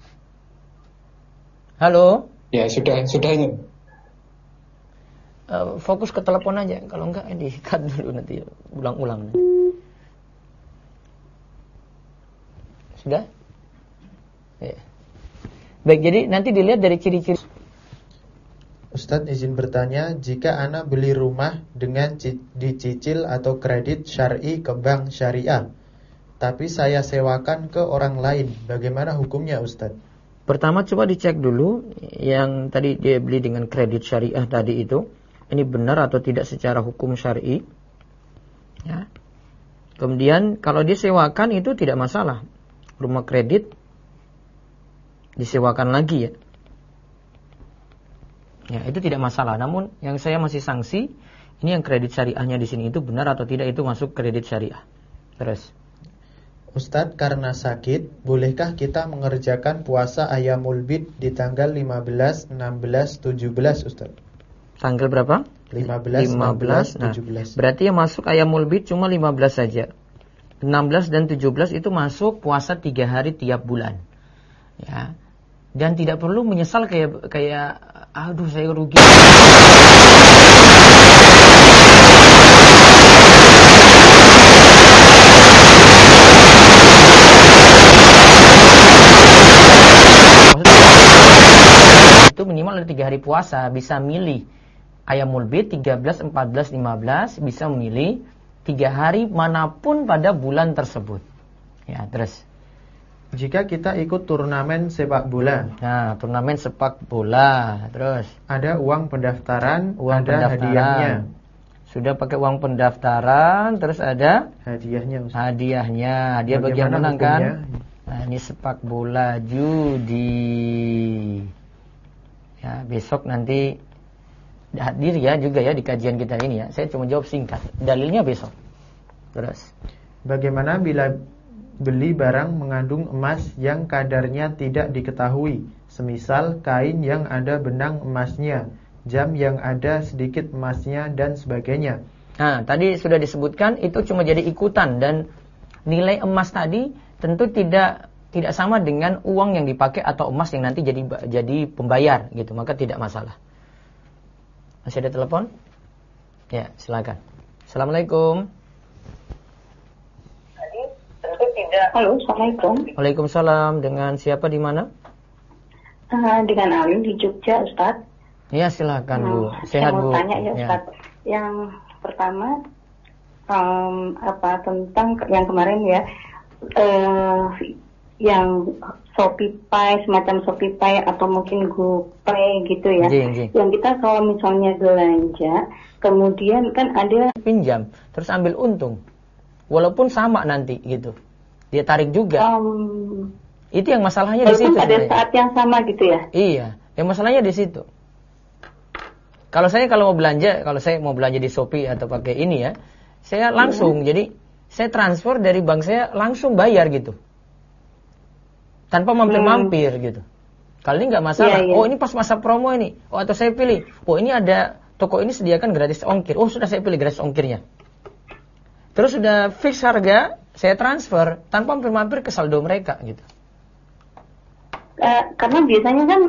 [SPEAKER 1] Halo?
[SPEAKER 3] Ya sudah ini.
[SPEAKER 1] Fokus ke telepon aja, kalau enggak di-cut dulu nanti ulang-ulang. Sudah? Ya. Baik, jadi nanti dilihat dari ciri-ciri.
[SPEAKER 2] Ustadz izin bertanya, jika anak beli rumah dengan dicicil atau kredit syar'i ke bank syariah, tapi saya sewakan ke orang lain, bagaimana hukumnya Ustadz?
[SPEAKER 1] Pertama coba dicek dulu yang tadi dia beli dengan kredit syariah tadi itu, ini benar atau tidak secara hukum syar'i. Ya. Kemudian kalau dia sewakan itu tidak masalah. Rumah kredit disewakan lagi ya. Ya, itu tidak masalah. Namun yang saya masih sanksi, ini yang kredit syariahnya di sini itu benar atau tidak itu masuk kredit syariah. Terus.
[SPEAKER 2] Ustadz, karena sakit, bolehkah kita mengerjakan puasa Ayyamul Bid di tanggal 15, 16, 17 Ustadz?
[SPEAKER 1] Tanggal berapa?
[SPEAKER 2] 15, 16, 17.
[SPEAKER 1] Nah, berarti yang masuk Ayyamul Bid cuma 15 saja. 16 dan 17 itu masuk puasa 3 hari tiap bulan. Ya. Dan tidak perlu menyesal kayak aduh saya rugi. Itu minimal ada 3 hari puasa, bisa milih Ayyamul Bid 13, 14, 15, bisa memilih 3 hari manapun pada bulan tersebut. Ya, terus.
[SPEAKER 2] Jika kita ikut turnamen sepak bola.
[SPEAKER 1] Nah, turnamen sepak bola, terus
[SPEAKER 2] ada uang pendaftaran, ada hadiahnya.
[SPEAKER 1] Sudah pakai uang pendaftaran, terus ada
[SPEAKER 2] hadiahnya.
[SPEAKER 1] Hadiahnya, dia bagian menang kan? Nah, ini sepak bola judi. Ya, besok nanti hadir ya juga ya di kajian kita ini ya. Saya cuma jawab singkat. Dalilnya besok. Terus.
[SPEAKER 2] Bagaimana bila beli barang mengandung emas yang kadarnya tidak diketahui, semisal kain yang ada benang emasnya, jam yang ada sedikit emasnya dan sebagainya.
[SPEAKER 1] Nah, tadi sudah disebutkan itu cuma jadi ikutan dan nilai emas tadi tentu tidak sama dengan uang yang dipakai atau emas yang nanti jadi pembayar gitu, maka tidak masalah. Masih ada telepon? Ya, silakan. Assalamualaikum.
[SPEAKER 4] Halo, assalamualaikum.
[SPEAKER 1] Waalaikumsalam. Dengan siapa di mana?
[SPEAKER 4] Dengan Alim di Jogja, Ustadz.
[SPEAKER 1] Ya, silakan Bu. Sehat Bu.
[SPEAKER 4] Saya mau tanya ya Ustadz. Ya. Yang pertama tentang yang kemarin ya, yang ShopeePay, semacam ShopeePay atau mungkin GoPay gitu ya.
[SPEAKER 1] Jing.
[SPEAKER 4] Yang kita kalau misalnya belanja, kemudian kan ada
[SPEAKER 1] pinjam, terus ambil untung. Walaupun sama nanti gitu. Dia tarik juga. Itu yang masalahnya di situ.
[SPEAKER 4] Pada saat yang sama gitu ya?
[SPEAKER 1] Iya, yang masalahnya di situ. Kalau saya mau belanja di Shopee atau pakai ini ya, saya langsung, jadi saya transfer dari bank saya langsung bayar gitu. Tanpa mampir-mampir gitu. Kalau ini nggak masalah. Oh ini pas masa promo ini. Oh atau saya pilih. Oh ini ada toko ini sediakan gratis ongkir. Oh sudah saya pilih gratis ongkirnya. Terus sudah fix harga, saya transfer tanpa mampir-mampir ke saldo mereka gitu.
[SPEAKER 4] Karena biasanya kan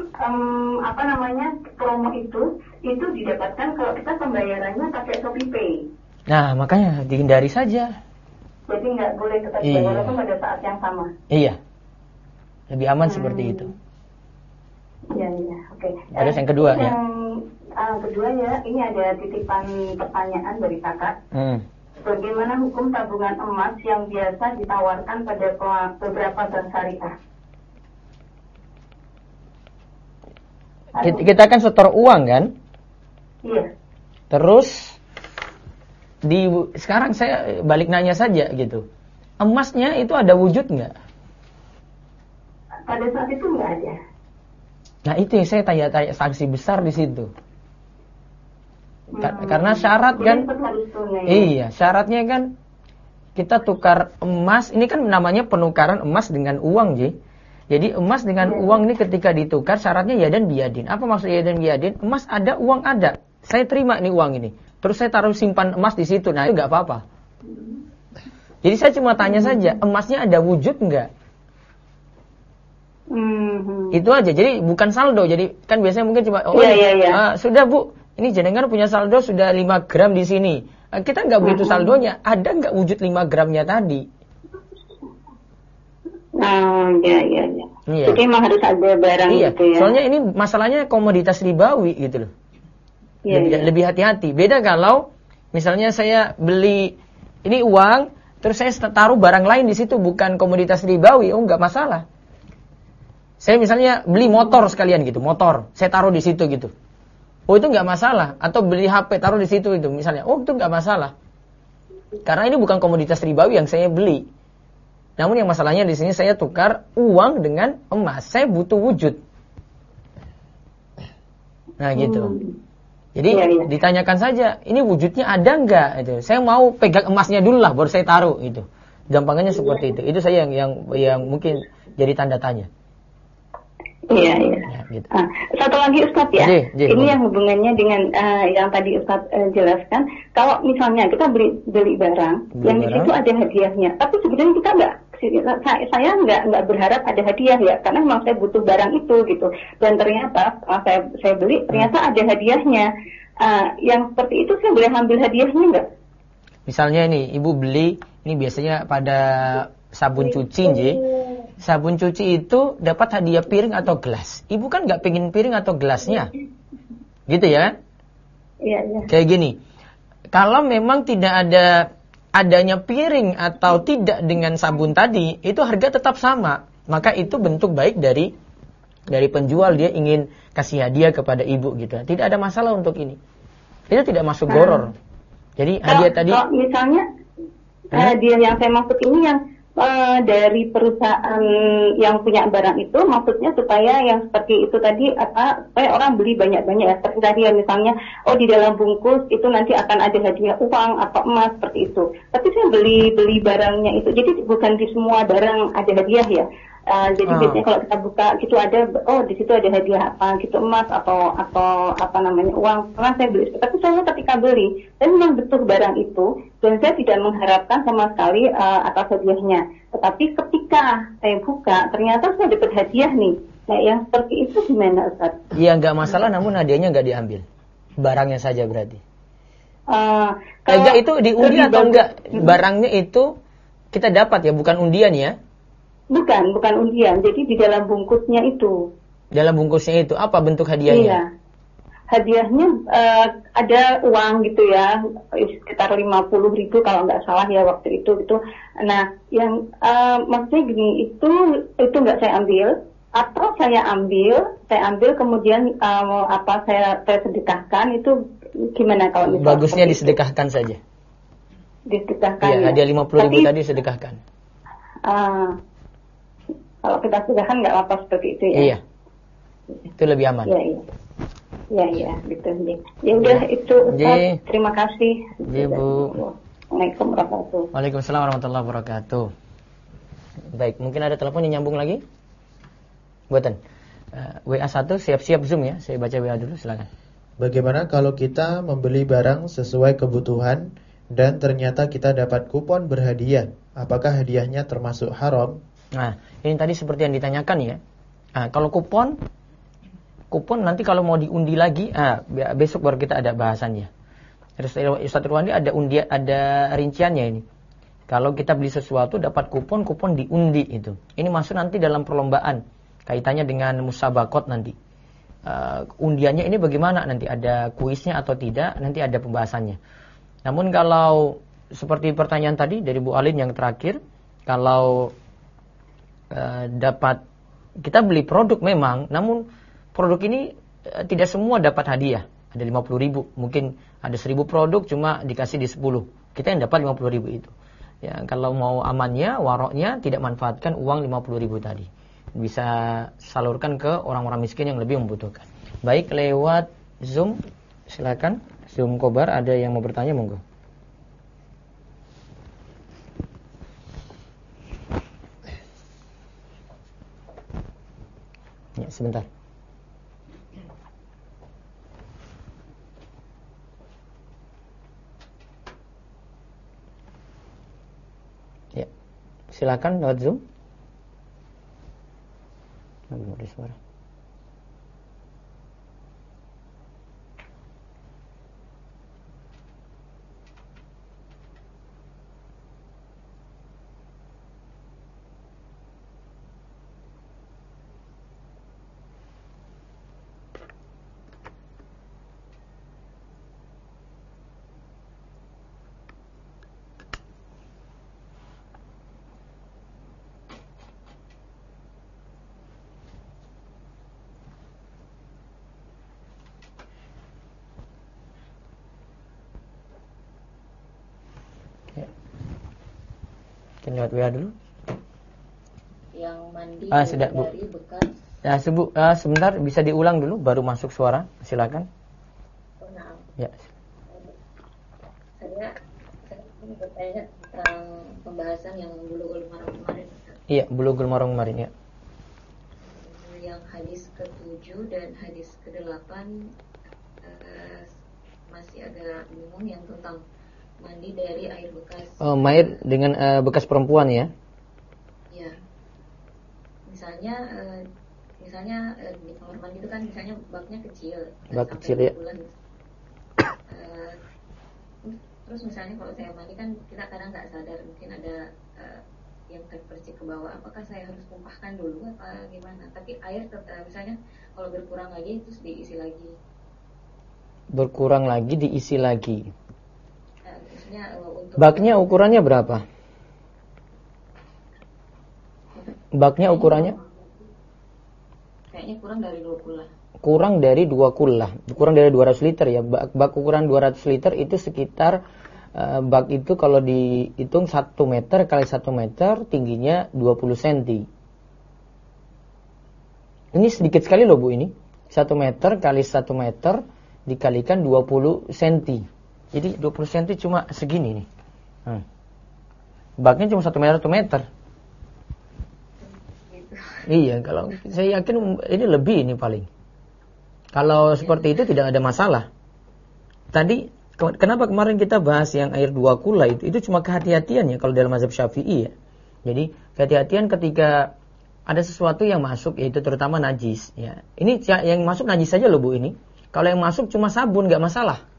[SPEAKER 4] promo itu didapatkan kalau kita pembayarannya pakai ShopeePay.
[SPEAKER 1] Nah makanya dihindari saja.
[SPEAKER 4] Jadi nggak boleh tetap bayar itu pada saat yang sama.
[SPEAKER 1] Iya, lebih aman seperti itu.
[SPEAKER 4] Iya, oke.
[SPEAKER 1] Terus yang kedua ya.
[SPEAKER 4] Kedua ya, ini ada titipan pertanyaan dari kakak. Bagaimana hukum tabungan emas yang biasa ditawarkan pada beberapa bank syariah?
[SPEAKER 1] Kita kan setor uang kan?
[SPEAKER 4] Iya.
[SPEAKER 1] Terus sekarang saya balik nanya saja gitu. Emasnya itu ada wujud nggak?
[SPEAKER 4] Pada saat itu nggak ada.
[SPEAKER 1] Nah itu yang saya tanya sanksi besar di situ. Karena syarat kan? Iya, syaratnya kan kita tukar emas. Ini kan namanya penukaran emas dengan uang, Jadi emas dengan uang ini ketika ditukar syaratnya yadan biyadin. Apa maksud yadan biyadin? Emas ada, uang ada. Saya terima nih uang ini. Terus saya taruh simpan emas di situ. Nah itu nggak apa-apa. Jadi saya cuma tanya saja, emasnya ada wujud nggak? Itu aja. Jadi bukan saldo. Jadi kan biasanya mungkin cuma sudah Bu, ini jenengan punya saldo sudah 5 gram di sini. Kita nggak begitu saldonya. Ada nggak wujud 5 gramnya tadi?
[SPEAKER 4] Iya. Jadi memang harus ada barang gitu ya.
[SPEAKER 1] Soalnya ini masalahnya komoditas ribawi gitu loh. Lebih hati-hati. Beda kalau misalnya saya beli ini uang, terus saya taruh barang lain di situ bukan komoditas ribawi, nggak masalah. Saya misalnya beli motor sekalian gitu, motor, saya taruh di situ gitu. Oh itu nggak masalah. Atau beli HP taruh di situ itu misalnya, itu nggak masalah. Karena ini bukan komoditas ribawi yang saya beli. Namun yang masalahnya di sini saya tukar uang dengan emas. Saya butuh wujud. Nah gitu. Jadi ditanyakan saja, ini wujudnya ada nggak? Itu. Saya mau pegang emasnya dulu lah, baru saya taruh itu. Gampangnya seperti itu. Itu saya yang mungkin jadi tanda tanya.
[SPEAKER 4] Iya.
[SPEAKER 1] Gitu.
[SPEAKER 4] Satu lagi Ustadz ya. Ini yang hubungannya dengan yang tadi Ustadz jelaskan. Kalau misalnya kita beli barang, yang di situ ada hadiahnya, tapi sebenarnya kita saya nggak berharap ada hadiah ya, karena memang saya butuh barang itu gitu. Dan ternyata saya beli ternyata ada hadiahnya. Yang seperti itu saya boleh ambil hadiahnya nggak? Misalnya
[SPEAKER 1] nih, ibu beli ini biasanya pada sabun cuci, sabun cuci itu dapat hadiah piring atau gelas. Ibu kan nggak pengen piring atau gelasnya, gitu ya kan? Iya. Kayak gini, kalau memang tidak adanya piring atau tidak dengan sabun tadi, itu harga tetap sama. Maka itu bentuk baik dari penjual, dia ingin kasih hadiah kepada ibu gitu. Tidak ada masalah untuk ini. Itu tidak masuk goror. Jadi hadiah tadi.
[SPEAKER 4] Kalau misalnya hadiah yang saya maksud ini yang dari perusahaan yang punya barang itu, maksudnya supaya yang seperti itu tadi supaya orang beli banyak-banyak ya, seperti tadi ya misalnya di dalam bungkus itu nanti akan ada hadiah uang atau emas seperti itu. Tapi saya beli barangnya itu, jadi bukan di semua barang ada hadiah ya. Jadi biasanya kalau kita buka gitu ada, di situ ada hadiah apa gitu, emas atau apa namanya uang. Pernah saya beli, tapi saya ketika beli saya memang butuh barang itu dan saya tidak mengharapkan sama sekali atas hadiahnya. Tetapi ketika saya buka ternyata saya dapat hadiah nih. Nah yang seperti itu gimana Ustaz?
[SPEAKER 1] Iya nggak masalah, namun hadiahnya nggak diambil, barangnya saja berarti. Kalau itu diundi atau enggak? Barangnya itu kita dapat ya, bukan undian ya?
[SPEAKER 4] Bukan undian. Jadi di dalam bungkusnya itu.
[SPEAKER 1] Dalam bungkusnya itu apa bentuk hadiahnya?
[SPEAKER 4] Iya. Hadiahnya ada uang gitu ya, sekitar 50.000 kalau nggak salah ya waktu itu gitu. Nah, yang maksudnya gini, itu nggak saya ambil, atau saya ambil kemudian saya sedekahkan, itu gimana kalau misalnya?
[SPEAKER 1] Bagusnya disedekahkan saja.
[SPEAKER 4] Disedekahkan.
[SPEAKER 1] Iya, hadiah 50.000 tadi sedekahkan.
[SPEAKER 4] kalau kita sudahkan nggak apa seperti itu ya.
[SPEAKER 1] Iya. Itu lebih aman.
[SPEAKER 4] Iya, gitu. Ya udah itu Ustaz, terima kasih.
[SPEAKER 1] Iya, Bu.
[SPEAKER 4] Assalamualaikum warahmatullahi wabarakatuh.
[SPEAKER 1] Waalaikumsalam warahmatullahi wabarakatuh. Baik, mungkin ada telepon yang nyambung lagi? Buatan. WA1 siap-siap Zoom ya. Saya baca WA dulu, silakan.
[SPEAKER 2] Bagaimana kalau kita membeli barang sesuai kebutuhan dan ternyata kita dapat kupon berhadiah? Apakah hadiahnya termasuk haram?
[SPEAKER 1] Nah, ini tadi seperti yang ditanyakan ya. Kalau kupon nanti kalau mau diundi lagi, besok baru kita ada bahasannya. Ustaz Irwandi ada rinciannya ini. Kalau kita beli sesuatu dapat kupon diundi itu. Ini masuk nanti dalam perlombaan. Kaitannya dengan musabakot nanti. Undiannya ini bagaimana nanti, ada kuisnya atau tidak, nanti ada pembahasannya. Namun kalau seperti pertanyaan tadi dari Bu Alin yang terakhir, kalau dapat, kita beli produk memang, namun produk ini tidak semua dapat hadiah. Ada 50.000, mungkin ada 1.000 produk cuma dikasih di 10. Kita yang dapat 50.000 itu. Ya, kalau mau amannya, waroknya tidak manfaatkan uang 50.000 tadi. Bisa salurkan ke orang-orang miskin yang lebih membutuhkan. Baik, lewat Zoom, silakan. Zoom Kobar, ada yang mau bertanya, monggo. Ya, sebentar. Ya, silakan lewat Zoom. Belum ada suara. Kita lewat WA dulu.
[SPEAKER 5] Yang mandi
[SPEAKER 1] sudah, Bu.
[SPEAKER 5] dari bekas.
[SPEAKER 1] Ya, sebentar, bisa diulang dulu baru masuk suara. Silakan.
[SPEAKER 5] Oh, nah.
[SPEAKER 1] Ya.
[SPEAKER 5] Saya ingin bertanya tentang pembahasan yang Bulughul Maram kemarin.
[SPEAKER 1] Iya, Bulughul Maram kemarin ya.
[SPEAKER 5] Yang hadis ke-7 dan hadis ke-8 masih agak bingung yang tentang mandi dari air bekas.
[SPEAKER 1] Air dengan bekas perempuan ya?
[SPEAKER 5] Ya. Misalnya di kamar mandi itu kan misalnya baknya kecil.
[SPEAKER 1] Bak kecil ya.
[SPEAKER 5] Terus misalnya kalau saya mandi kan kita kadang nggak sadar, mungkin ada yang terpercik ke bawah. Apakah saya harus tumpahkan dulu apa gimana? Tapi air misalnya kalau berkurang lagi terus diisi lagi.
[SPEAKER 1] Berkurang lagi diisi lagi.
[SPEAKER 5] Untuk
[SPEAKER 1] baknya ukurannya berapa? Baknya ukurannya?
[SPEAKER 5] Kayaknya kurang dari 2 kullah.
[SPEAKER 1] Kurang dari 2 kullah. Kurang dari 200 liter ya. Bak ukuran 200 liter itu sekitar bak itu kalau dihitung 1 meter kali 1 meter tingginya 20 cm. Ini sedikit sekali loh Bu ini. 1 meter kali 1 meter dikalikan 20 cm. Jadi 20 cm cuma segini nih. Baknya cuma 1 meter 1 meter. Iya, kalau saya yakin ini lebih ini paling. Kalau seperti itu tidak ada masalah. Tadi kenapa kemarin kita bahas yang air 2 kula itu cuma kehati-hatian ya kalau dalam mazhab Syafi'i ya. Jadi kehati-hatian ketika ada sesuatu yang masuk, yaitu terutama najis ya. Ini yang masuk najis saja loh Bu ini. Kalau yang masuk cuma sabun nggak masalah.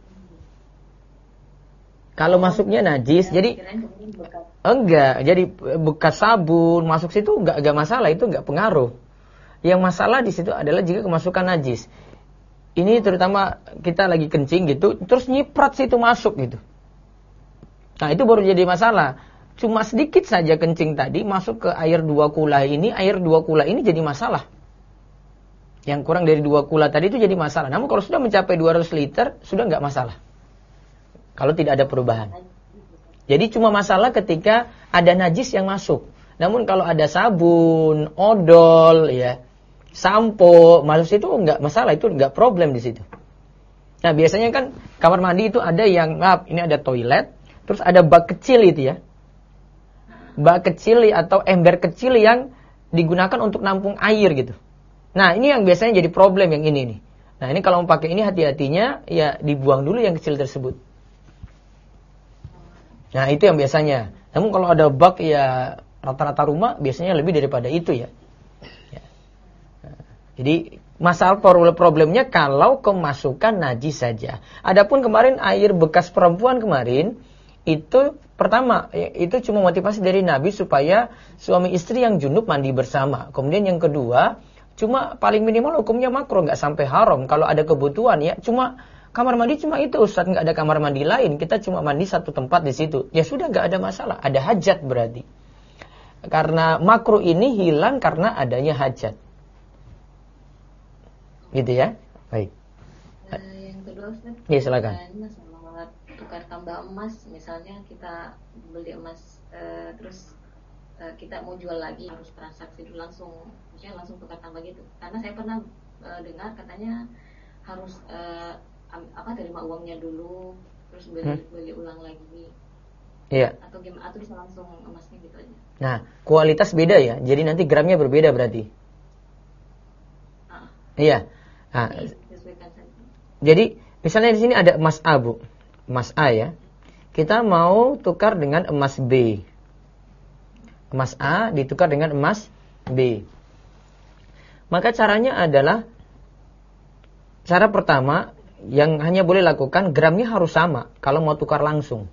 [SPEAKER 1] Kalau masuknya najis, jadi enggak, jadi bekas sabun masuk situ enggak masalah, itu enggak pengaruh. Yang masalah di situ adalah jika kemasukan najis. Ini terutama kita lagi kencing gitu, terus nyiprat situ masuk gitu. Nah itu baru jadi masalah. Cuma sedikit saja kencing tadi masuk ke air 2 kula ini, air 2 kula ini jadi masalah. Yang kurang dari 2 kula tadi itu jadi masalah. Namun kalau sudah mencapai 200 liter sudah enggak masalah. Kalau tidak ada perubahan. Jadi cuma masalah ketika ada najis yang masuk. Namun kalau ada sabun, odol, ya, sampo, masuk situ enggak masalah, itu enggak problem di situ. Nah, biasanya kan kamar mandi itu ada yang, maaf, ini ada toilet, terus ada bak kecil itu ya. Bak kecil atau ember kecil yang digunakan untuk nampung air gitu. Nah, ini yang biasanya jadi problem yang ini nih. Nah, ini kalau mau pakai ini hati-hatinya, ya dibuang dulu yang kecil tersebut. Nah, itu yang biasanya. Namun kalau ada bak, ya rata-rata rumah biasanya lebih daripada itu ya. Jadi masalah problemnya kalau kemasukan najis saja. Adapun kemarin air bekas perempuan kemarin itu pertama itu cuma motivasi dari Nabi supaya suami istri yang junub mandi bersama. Kemudian yang kedua cuma paling minimal hukumnya makruh, nggak sampai haram. Kalau ada kebutuhan ya cuma kamar mandi cuma itu Ustaz, nggak ada kamar mandi lain, kita cuma mandi satu tempat di situ. Ya sudah nggak ada masalah, ada hajat berarti. Karena makruh ini hilang karena adanya hajat. Gitu ya, baik.
[SPEAKER 5] Yang kedua Ustaz,
[SPEAKER 1] ya silakan.
[SPEAKER 5] Ini masalah tukar tambah emas, misalnya kita beli emas terus kita mau jual lagi harus transaksi dulu langsung, maksudnya langsung tukar tambah gitu. Karena saya pernah dengar katanya harus terima uangnya dulu terus beli ulang lagi.
[SPEAKER 1] Iya.
[SPEAKER 5] Atau gimana? Atau bisa langsung emasnya gitu aja.
[SPEAKER 1] Nah, kualitas beda ya. Jadi nanti gramnya berbeda berarti. Iya. Nah, jadi misalnya di sini ada emas A, Bu. Emas A ya. Kita mau tukar dengan emas B. Emas A ditukar dengan emas B. Maka caranya adalah cara pertama yang hanya boleh lakukan gramnya harus sama kalau mau tukar langsung.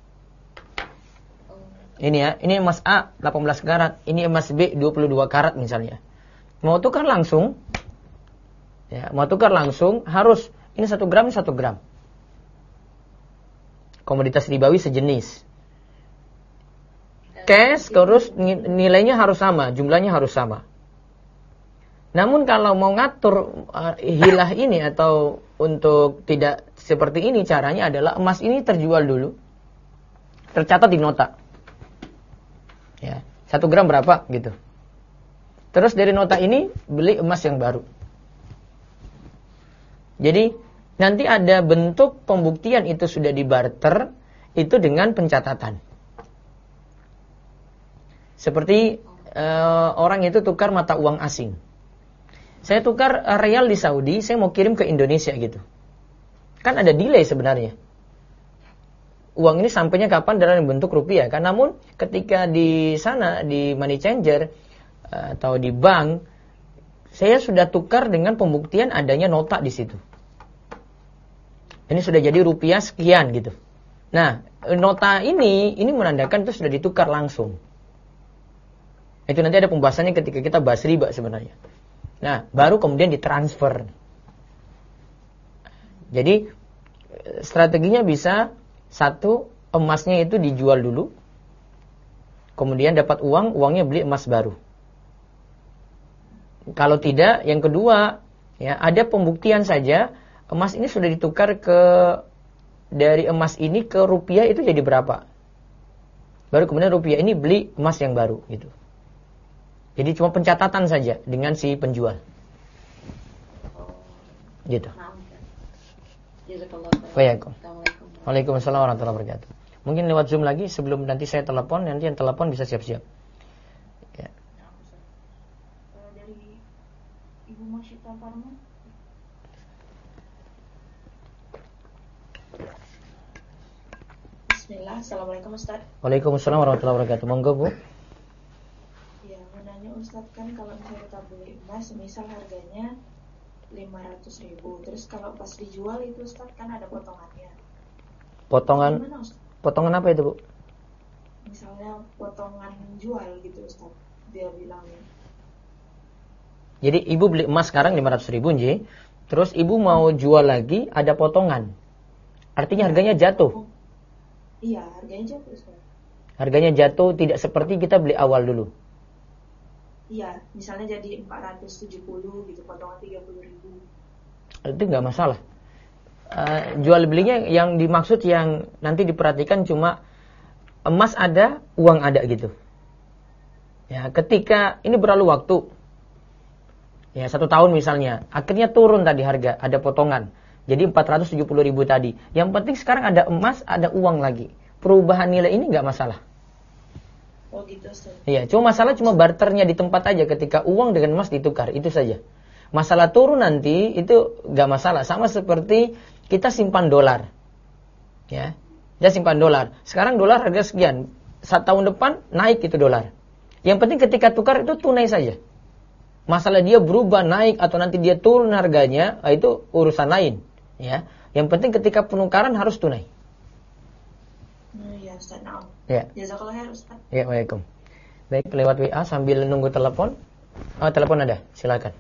[SPEAKER 1] Ini ya, ini emas A 18 karat, ini emas B 22 karat misalnya. Mau tukar langsung, ya, mau tukar langsung harus ini 1 gram, ini 1 gram. Komoditas ribawi sejenis. Cash terus nilainya harus sama, jumlahnya harus sama. Namun kalau mau ngatur hilah ini atau untuk tidak seperti ini, caranya adalah emas ini terjual dulu, tercatat di nota. Ya, 1 gram berapa gitu. Terus dari nota ini beli emas yang baru. Jadi nanti ada bentuk pembuktian itu sudah dibarter itu dengan pencatatan. Seperti orang itu tukar mata uang asing. Saya tukar real di Saudi, saya mau kirim ke Indonesia gitu. Kan ada delay sebenarnya. Uang ini sampainya kapan dalam bentuk rupiah kan? Namun ketika di sana di money changer atau di bank, saya sudah tukar dengan pembuktian adanya nota di situ. Ini sudah jadi rupiah sekian gitu. Nah, nota ini menandakan itu sudah ditukar langsung. Itu nanti ada pembahasannya ketika kita bahas riba sebenarnya. Nah, baru kemudian ditransfer. Jadi strateginya bisa satu, emasnya itu dijual dulu, kemudian dapat uangnya beli emas baru. Kalau tidak, yang kedua, ya ada pembuktian saja, emas ini sudah ditukar dari emas ini ke rupiah itu jadi berapa. Baru kemudian rupiah ini beli emas yang baru gitu. Jadi cuma pencatatan saja dengan si penjual. Gitu. Waalaikumsalam warahmatullahi wabarakatuh. Mungkin lewat Zoom lagi sebelum nanti saya telepon, nanti yang telepon bisa siap-siap. Ya.
[SPEAKER 6] Dari Ibu Masyita Parma. Bismillah, Assalamualaikum Ustaz.
[SPEAKER 1] Waalaikumsalam warahmatullahi wabarakatuh. Monggo Bu.
[SPEAKER 6] Ya, mau nanya Ustaz, kan kalau misalnya kita beli emas, misal harganya 500.000, terus kalau pas dijual itu Ustaz kan ada potongannya.
[SPEAKER 1] Potongan apa itu Bu?
[SPEAKER 6] Misalnya potongan jual gitu Ustaz, dia bilangnya.
[SPEAKER 1] Jadi ibu beli emas sekarang 500.000 nji, terus ibu mau jual lagi ada potongan. Artinya harganya jatuh.
[SPEAKER 6] Iya, harganya jatuh Ustaz.
[SPEAKER 1] Harganya jatuh tidak seperti kita beli awal dulu.
[SPEAKER 6] Iya, misalnya jadi 470 gitu, potongan 30.000.
[SPEAKER 1] Itu nggak masalah. Jual belinya yang dimaksud yang nanti diperhatikan cuma emas ada, uang ada gitu. Ya, ketika ini berlalu waktu, ya 1 tahun misalnya, akhirnya turun tadi harga, ada potongan. Jadi 470.000 tadi. Yang penting sekarang ada emas, ada uang lagi. Perubahan nilai ini nggak masalah.
[SPEAKER 6] Oh gitu, Ustaz.
[SPEAKER 1] Iya, cuma masalah barternya di tempat aja ketika uang dengan emas ditukar, itu saja. Masalah turun nanti itu nggak masalah, sama seperti kita simpan dolar. Ya. Dia simpan dolar. Sekarang dolar harga sekian. 1 tahun depan naik itu dolar. Yang penting ketika tukar itu tunai saja. Masalah dia berubah naik atau nanti dia turun harganya, itu urusan lain, ya. Yang penting ketika penukaran harus tunai.
[SPEAKER 6] Ya, Ustaz.
[SPEAKER 1] Ya.
[SPEAKER 6] Jazakallah khair, Ustaz.
[SPEAKER 1] Ya, waalaikum. Baik, lewat WA sambil nunggu telepon. Oh, telepon ada. Silakan.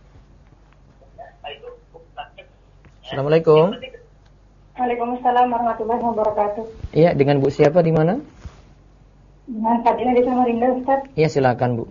[SPEAKER 1] Assalamualaikum.
[SPEAKER 4] Waalaikumsalam warahmatullahi wabarakatuh.
[SPEAKER 1] Iya, dengan Bu siapa di mana?
[SPEAKER 4] Dengan Fadila di Samarinda, Ustaz.
[SPEAKER 1] Iya, silakan Bu.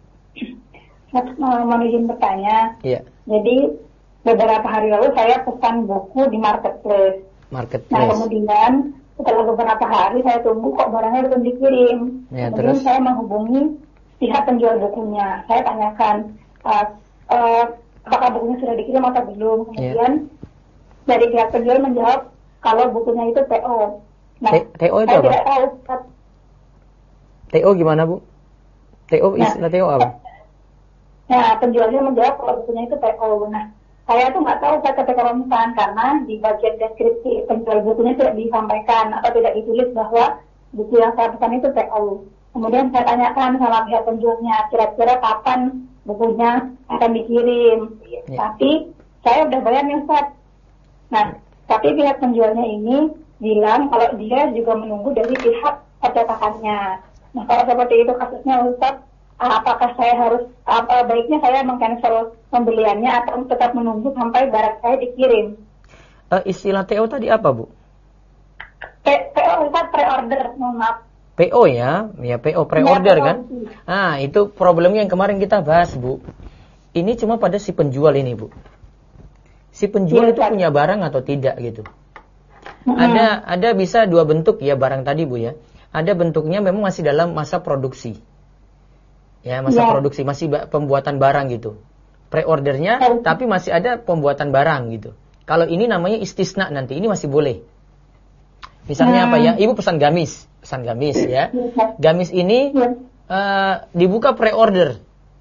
[SPEAKER 4] Mau izin bertanya.
[SPEAKER 1] Iya.
[SPEAKER 4] Jadi beberapa hari lalu saya pesan buku di marketplace. Nah, kemudian setelah beberapa hari saya tunggu kok barangnya belum dikirim.
[SPEAKER 1] Ya,
[SPEAKER 4] kemudian
[SPEAKER 1] terus?
[SPEAKER 4] saya menghubungi pihak penjual bukunya. Saya tanyakan apakah bukunya sudah dikirim atau belum. Kemudian dari pihak penjual menjawab kalau bukunya itu TO. Nah,
[SPEAKER 1] TO itu
[SPEAKER 4] saya
[SPEAKER 1] apa?
[SPEAKER 4] tidak tahu, Ustaz.
[SPEAKER 1] TO gimana Bu? TO istilah TO apa?
[SPEAKER 4] Nah, penjualnya menjawab kalau bukunya itu TO. Nah, saya tuh nggak tahu saya ketika pemesan karena di bagian deskripsi penjual bukunya tidak disampaikan atau tidak ditulis bahwa buku yang saya pesan itu TO. Kemudian saya tanyakan sama pihak penjualnya kira-kira kapan bukunya akan dikirim. Tapi saya udah bayar nih, Ustaz. Nah, tapi pihak penjualnya ini bilang kalau dia juga menunggu dari pihak percetakannya. Nah, kalau seperti itu kasusnya, Ustaz, apakah saya harus, baiknya saya meng-cancel pembeliannya atau tetap menunggu sampai barang saya dikirim?
[SPEAKER 1] Istilah TO tadi apa Bu?
[SPEAKER 4] PO, Ustaz, pre-order, mohon maaf.
[SPEAKER 1] PO ya PO pre-order
[SPEAKER 4] Ya,
[SPEAKER 1] kan? Nah, itu problemnya yang kemarin kita bahas Bu. Ini cuma pada si penjual ini Bu. Si penjual itu punya barang atau tidak gitu. Ada bisa 2 bentuk ya barang tadi Bu ya. Ada bentuknya memang masih dalam masa produksi. Ya, masa produksi, masih pembuatan barang gitu. Pre-ordernya tapi masih ada pembuatan barang gitu. Kalau ini namanya istisna nanti, ini masih boleh. Misalnya apa ya? Ibu pesan gamis ya. Gamis ini dibuka pre-order.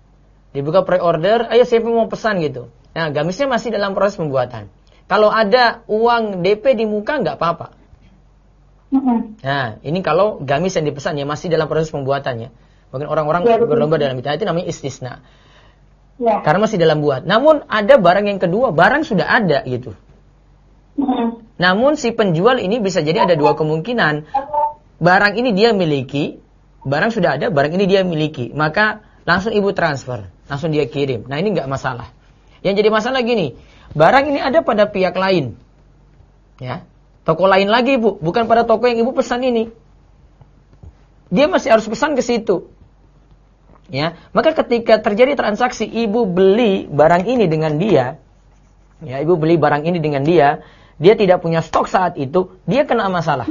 [SPEAKER 1] Ayo siapa mau pesan gitu. Nah, gamisnya masih dalam proses pembuatan. Kalau ada uang DP di muka nggak apa-apa. Nah, ini kalau gamis yang dipesan ya masih dalam proses pembuatannya. Mungkin orang-orang berlomba dalam itu namanya istisna. Ya. Karena masih dalam buat. Namun ada barang yang kedua, barang sudah ada gitu. Namun si penjual ini bisa jadi ada 2 kemungkinan. Barang ini dia miliki, barang sudah ada, barang ini dia miliki. Maka langsung ibu transfer, langsung dia kirim. Nah, ini nggak masalah. Yang jadi masalah gini, barang ini ada pada pihak lain. Ya. Toko lain lagi Bu, bukan pada toko yang ibu pesan ini. Dia masih harus pesan ke situ. Ya, maka ketika terjadi transaksi ibu beli barang ini dengan dia, ya ibu beli barang ini dengan dia tidak punya stok saat itu, dia kena masalah.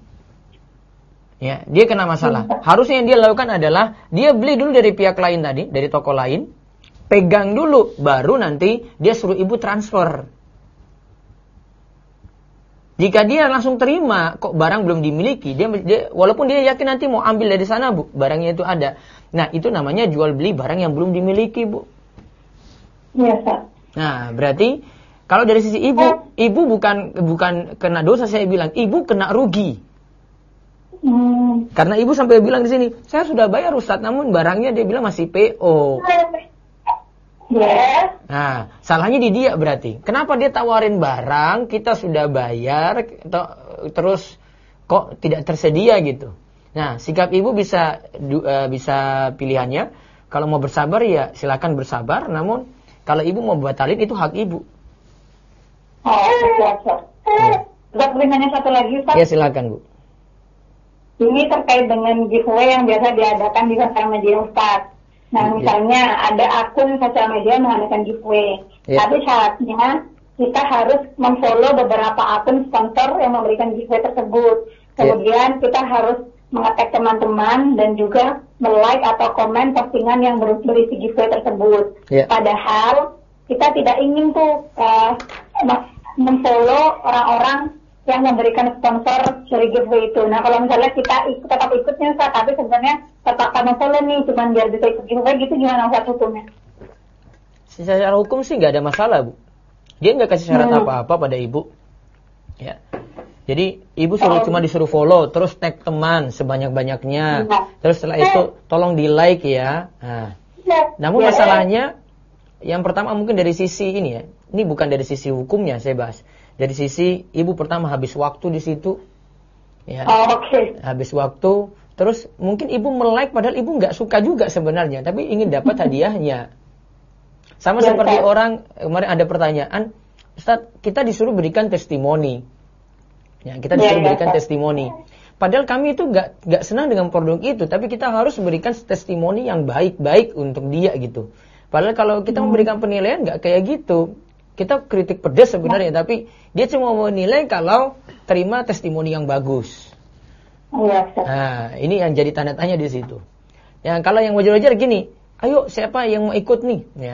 [SPEAKER 1] Ya, dia kena masalah. Harusnya yang dia lakukan adalah dia beli dulu dari pihak lain tadi, dari toko lain, pegang dulu, baru nanti dia suruh ibu transfer. Jika dia langsung terima, kok barang belum dimiliki, dia walaupun dia yakin nanti mau ambil dari sana Bu, barangnya itu ada. Nah, itu namanya jual beli barang yang belum dimiliki Bu.
[SPEAKER 4] Iya, Pak.
[SPEAKER 1] Nah, berarti kalau dari sisi ibu bukan kena dosa, saya bilang ibu kena rugi. Karena ibu sampai bilang di sini, saya sudah bayar Ustadz, namun barangnya dia bilang masih PO. Nah, salahnya di dia berarti. Kenapa dia tawarin barang, kita sudah bayar, terus kok tidak tersedia gitu. Nah, sikap ibu bisa pilihannya. Kalau mau bersabar ya silakan bersabar. Namun kalau ibu mau batalin itu hak ibu.
[SPEAKER 4] Ustaz, boleh nanya satu lagi, Ustaz?
[SPEAKER 1] Ya, silakan Bu.
[SPEAKER 4] Ini terkait dengan giveaway yang biasa diadakan di sosial media, Ustaz. Nah, misalnya ada akun sosial media mengadakan giveaway. Tapi syaratnya kita harus memfollow beberapa akun sponsor yang memberikan giveaway tersebut. Kemudian kita harus mengetek teman-teman dan juga like atau komen postingan yang berisi giveaway tersebut. Padahal kita tidak ingin tuh memfollow orang-orang yang memberikan sponsor dari giveaway itu. Nah, kalau misalnya kita tetap ikutnya Ustaz, tapi sebenarnya tetap memfollow nih cuma biar bisa ikut giveaway gitu, gimana Ustaz hukumnya?
[SPEAKER 1] Secara hukum sih nggak ada masalah, Bu. Dia nggak kasih syarat apa-apa pada ibu. Ya. Jadi ibu cuma disuruh follow, terus tag teman sebanyak-banyaknya. Terus setelah itu tolong di like ya. Nah, namun masalahnya yang pertama mungkin dari sisi ini ya. Ini bukan dari sisi hukumnya saya bahas. Dari sisi ibu pertama habis waktu di situ. Ya. Habis waktu, terus mungkin ibu like padahal ibu nggak suka juga sebenarnya, tapi ingin dapat hadiahnya. Sama seperti orang, kemarin ada pertanyaan, Ustaz, kita disuruh berikan testimoni. Ya, kita disuruh berikan testimoni. Padahal kami itu nggak senang dengan produk itu, tapi kita harus berikan testimoni yang baik-baik untuk dia gitu. Padahal kalau kita memberikan penilaian nggak kayak gitu. Kita kritik pedas sebenarnya, tapi dia cuma mau menilai kalau terima testimoni yang bagus. Nah, ini yang jadi tanda tanya di situ. Ya, kalau yang wajar-wajar gini, ayo siapa yang mau ikut nih? Ya,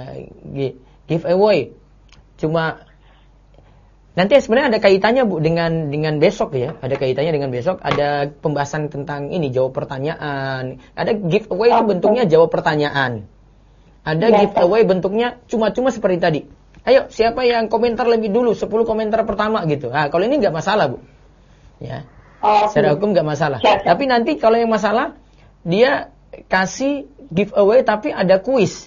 [SPEAKER 1] giveaway. Cuma nanti sebenarnya ada kaitannya Bu dengan besok ya. Ada kaitannya dengan besok. Ada pembahasan tentang ini jawab pertanyaan. Ada giveaway itu bentuknya jawab pertanyaan. Ada giveaway bentuknya cuma-cuma seperti tadi. Ayo siapa yang komentar lebih dulu 10 komentar pertama gitu. Nah, kalau ini nggak masalah Bu. Ya. Secara hukum nggak masalah. Tapi nanti kalau yang masalah dia kasih giveaway tapi ada kuis.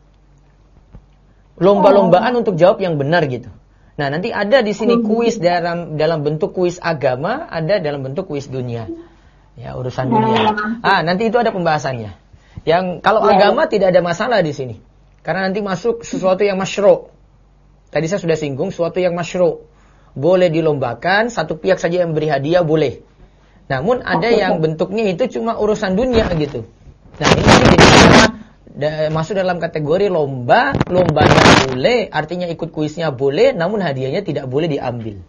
[SPEAKER 1] Lomba-lombaan untuk jawab yang benar gitu. Nah, nanti ada di sini kuis dalam bentuk kuis agama, ada dalam bentuk kuis dunia. Ya, urusan dunia. Nanti itu ada pembahasannya. Yang kalau agama tidak ada masalah di sini. Karena nanti masuk sesuatu yang masyru'. Tadi saya sudah singgung sesuatu yang masyru'. Boleh dilombakan, satu pihak saja yang beri hadiah boleh. Namun ada yang bentuknya itu cuma urusan dunia gitu. Nah, ini jadi masuk dalam kategori lombanya boleh, artinya ikut kuisnya boleh, namun hadiahnya tidak boleh diambil.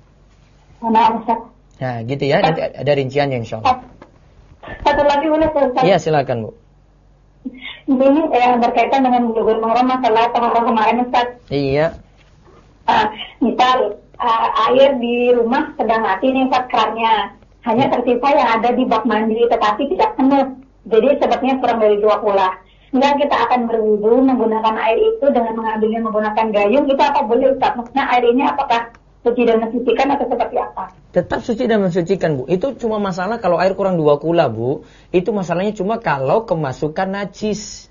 [SPEAKER 1] Nah, gitu ya, nanti ada rinciannya insyaallah.
[SPEAKER 4] Satu lagi boleh Ustaz?
[SPEAKER 1] Iya, silakan Bu.
[SPEAKER 4] Ini yang berkaitan dengan Bulughul Maram masalah kemarin Ustaz.
[SPEAKER 1] Iya.
[SPEAKER 4] Misal air di rumah sedang mati nih Ustaz kerannya. Hanya tersisa yang ada di bak mandi tetapi tidak penuh. Jadi sebetulnya kurang dari 2 kula. Enggak, kita akan berwudu menggunakan air itu dengan mengambilnya menggunakan gayung. Itu apa boleh Ustaz? Maksudnya air ini apakah suci dan mensucikan atau seperti apa? Tetap suci dan mensucikan Bu. Itu cuma masalah kalau air kurang 2 kula Bu. Itu masalahnya cuma kalau kemasukan najis.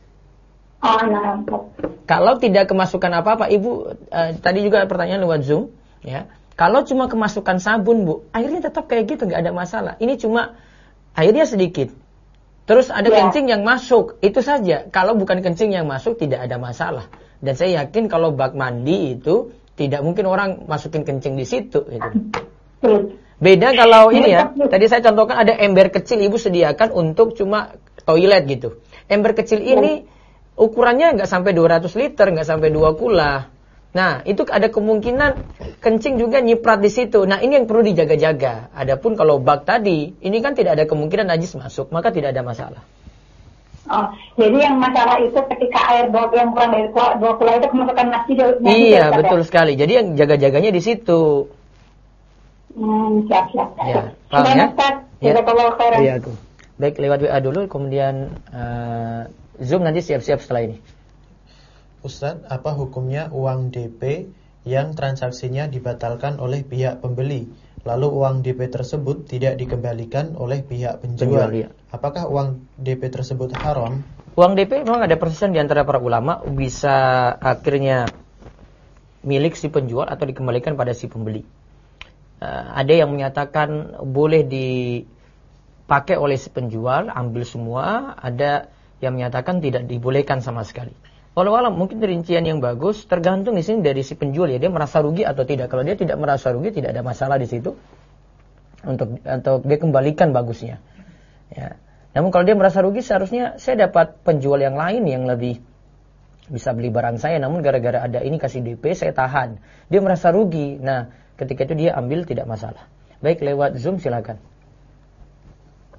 [SPEAKER 4] Kalau tidak kemasukan apa-apa, Ibu tadi juga pertanyaan lewat Zoom, ya. Kalau cuma kemasukan sabun, Bu, airnya tetap kayak gitu, nggak ada masalah. Ini cuma airnya sedikit. Terus ada kencing yang masuk, itu saja. Kalau bukan kencing yang masuk, tidak ada masalah. Dan saya yakin kalau bak mandi itu tidak mungkin orang masukin kencing di situ. Gitu. Beda kalau ini ya. Tadi saya contohkan ada ember kecil Ibu sediakan untuk cuma toilet gitu. Ember kecil ini ukurannya nggak sampai 200 liter, nggak sampai 2 kula. Nah, itu ada kemungkinan kencing juga nyiprat di situ. Nah, ini yang perlu dijaga-jaga. Adapun kalau bak tadi, ini kan tidak ada kemungkinan najis masuk, maka tidak ada masalah. Jadi yang masalah itu ketika air yang kurang dari 2 kula itu kemasukan najis. Iya, betul sekali. Jadi yang jaga-jaganya di situ. Siap.
[SPEAKER 1] Ya, paham ya? Ya. Baik, lewat WA dulu, kemudian Zoom nanti siap-siap setelah ini.
[SPEAKER 2] Ustadz, apa hukumnya uang DP yang transaksinya dibatalkan oleh pihak pembeli, lalu uang DP tersebut tidak dikembalikan oleh pihak penjual?
[SPEAKER 1] Ya.
[SPEAKER 2] Apakah uang DP tersebut haram?
[SPEAKER 1] Uang DP memang ada perselisihan di antara para ulama, bisa akhirnya milik si penjual atau dikembalikan pada si pembeli. Ada yang menyatakan boleh dipakai oleh si penjual, ambil semua. Ada yang menyatakan tidak dibolehkan sama sekali. Walau mungkin rincian yang bagus tergantung di sini dari si penjual ya, dia merasa rugi atau tidak. Kalau dia tidak merasa rugi, tidak ada masalah di situ untuk dia kembalikan bagusnya. Ya. Namun kalau dia merasa rugi, seharusnya saya dapat penjual yang lain yang lebih bisa beli barang saya. Namun gara-gara ada ini kasih DP, saya tahan. Dia merasa rugi. Nah, ketika itu dia ambil tidak masalah. Baik, lewat Zoom silakan.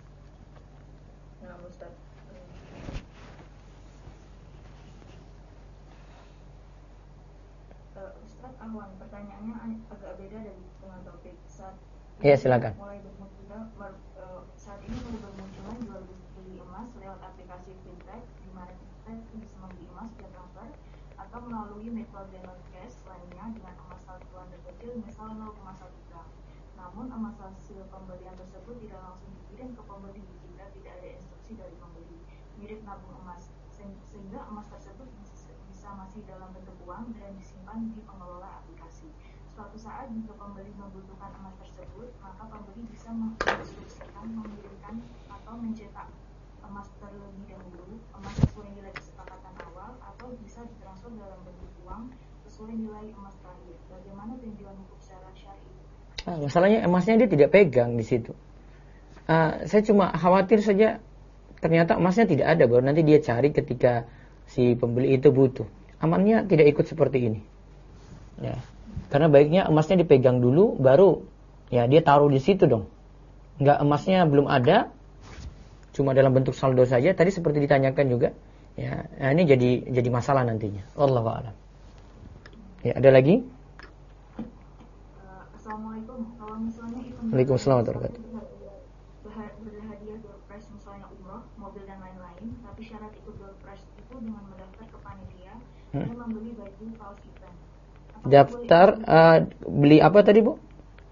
[SPEAKER 6] dengan topik
[SPEAKER 1] Ya, silakan.
[SPEAKER 6] Saat ini mulai bermunculan jual beli emas lewat aplikasi fintech, di mana kita bisa membeli emas via transfer atau melalui metode non-cash lainnya dengan emas satuan terkecil misal 0,1 gram. Namun emas hasil pembelian tersebut tidak langsung dikirim ke pembeli jika tidak ada instruksi dari pembeli, mirip nabung emas, sehingga emas tersebut bisa masih dalam bentuk uang dan disimpan di pengelola aplikasi. Suatu saat jika pembeli membutuhkan emas tersebut, maka pembeli bisa menginstruksikan mengirimkan atau mencetak emas terlebih dahulu, emas sesuai nilai kesepakatan awal, atau bisa ditransfer dalam bentuk uang sesuai nilai emas terakhir. Bagaimana tinjauan hukum secara syar'i?
[SPEAKER 1] Masalahnya emasnya dia tidak pegang di situ. Saya cuma khawatir saja ternyata emasnya tidak ada, baru nanti dia cari ketika si pembeli itu butuh. Amannya tidak ikut seperti ini. Ya. Karena baiknya emasnya dipegang dulu, baru ya dia taruh di situ dong. Enggak, emasnya belum ada, cuma dalam bentuk saldo saja. Tadi seperti ditanyakan juga. Ya, nah ini jadi masalah nantinya. Wallahu a'lam. Ya, ada lagi?
[SPEAKER 6] Assalamualaikum. Kalau misalnya
[SPEAKER 1] Waalaikumsalam warahmatullahi
[SPEAKER 6] wabarakatuh. Berhadiah door prize misalnya umroh, mobil dan lain-lain, tapi syarat ikut door prize itu dengan mendaftar ke panitia dan membeli baju kaos event.
[SPEAKER 1] Daftar beli apa tadi, Bu?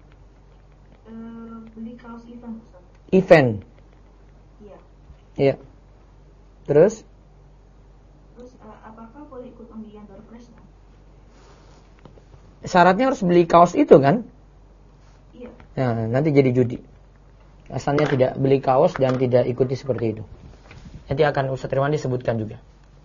[SPEAKER 6] Beli kaos event, Ustaz.
[SPEAKER 1] Event.
[SPEAKER 6] Iya.
[SPEAKER 1] Iya. Terus
[SPEAKER 6] apakah boleh ikut undian door prize?
[SPEAKER 1] Syaratnya harus beli kaos itu kan?
[SPEAKER 6] Iya.
[SPEAKER 1] Nah, nanti jadi judi. Asalnya tidak beli kaos dan tidak ikuti seperti itu. Nanti akan Ustaz Irwandi sebutkan juga.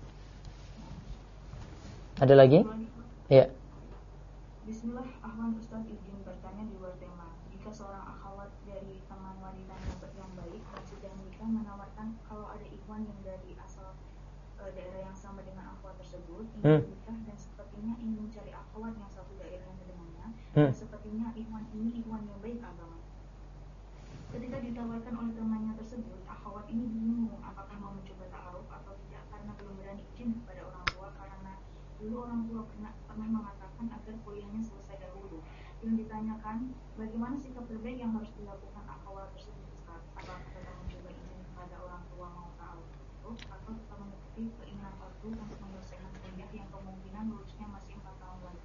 [SPEAKER 1] Ada lagi? Iya.
[SPEAKER 6] Bismillah, Ahwan Ustaz izin bertanya di luar tema. Jika seorang akhwat dari teman wanita yang baik dan sudah menikah menawarkan kalau ada ikhwan yang dari asal daerah yang sama dengan akhwat tersebut ingin menikah dan sepertinya ingin mencari akhwat yang satu daerah dengannya dan sepertinya ikhwan ini ikhwan yang baik agama. Ketika ditawarkan oleh temannya tersebut, akhwat ini bingung apakah mau mencoba ta'aruf atau tidak karena belum berani izin kepada orang tua karena dulu orang tua pernah mengatakan agar kuliahnya selesai dahulu. Yang ditanyakan, bagaimana sikap terbaik yang harus dilakukan akhwat tersebut, Ustaz? Apakah tetap mencoba izin kepada orang tua mau ta'aruf atau tetap mengikuti keinginan orang untuk menyelesaikan kuliah yang kemungkinan lulusnya masih 4 tahun lagi?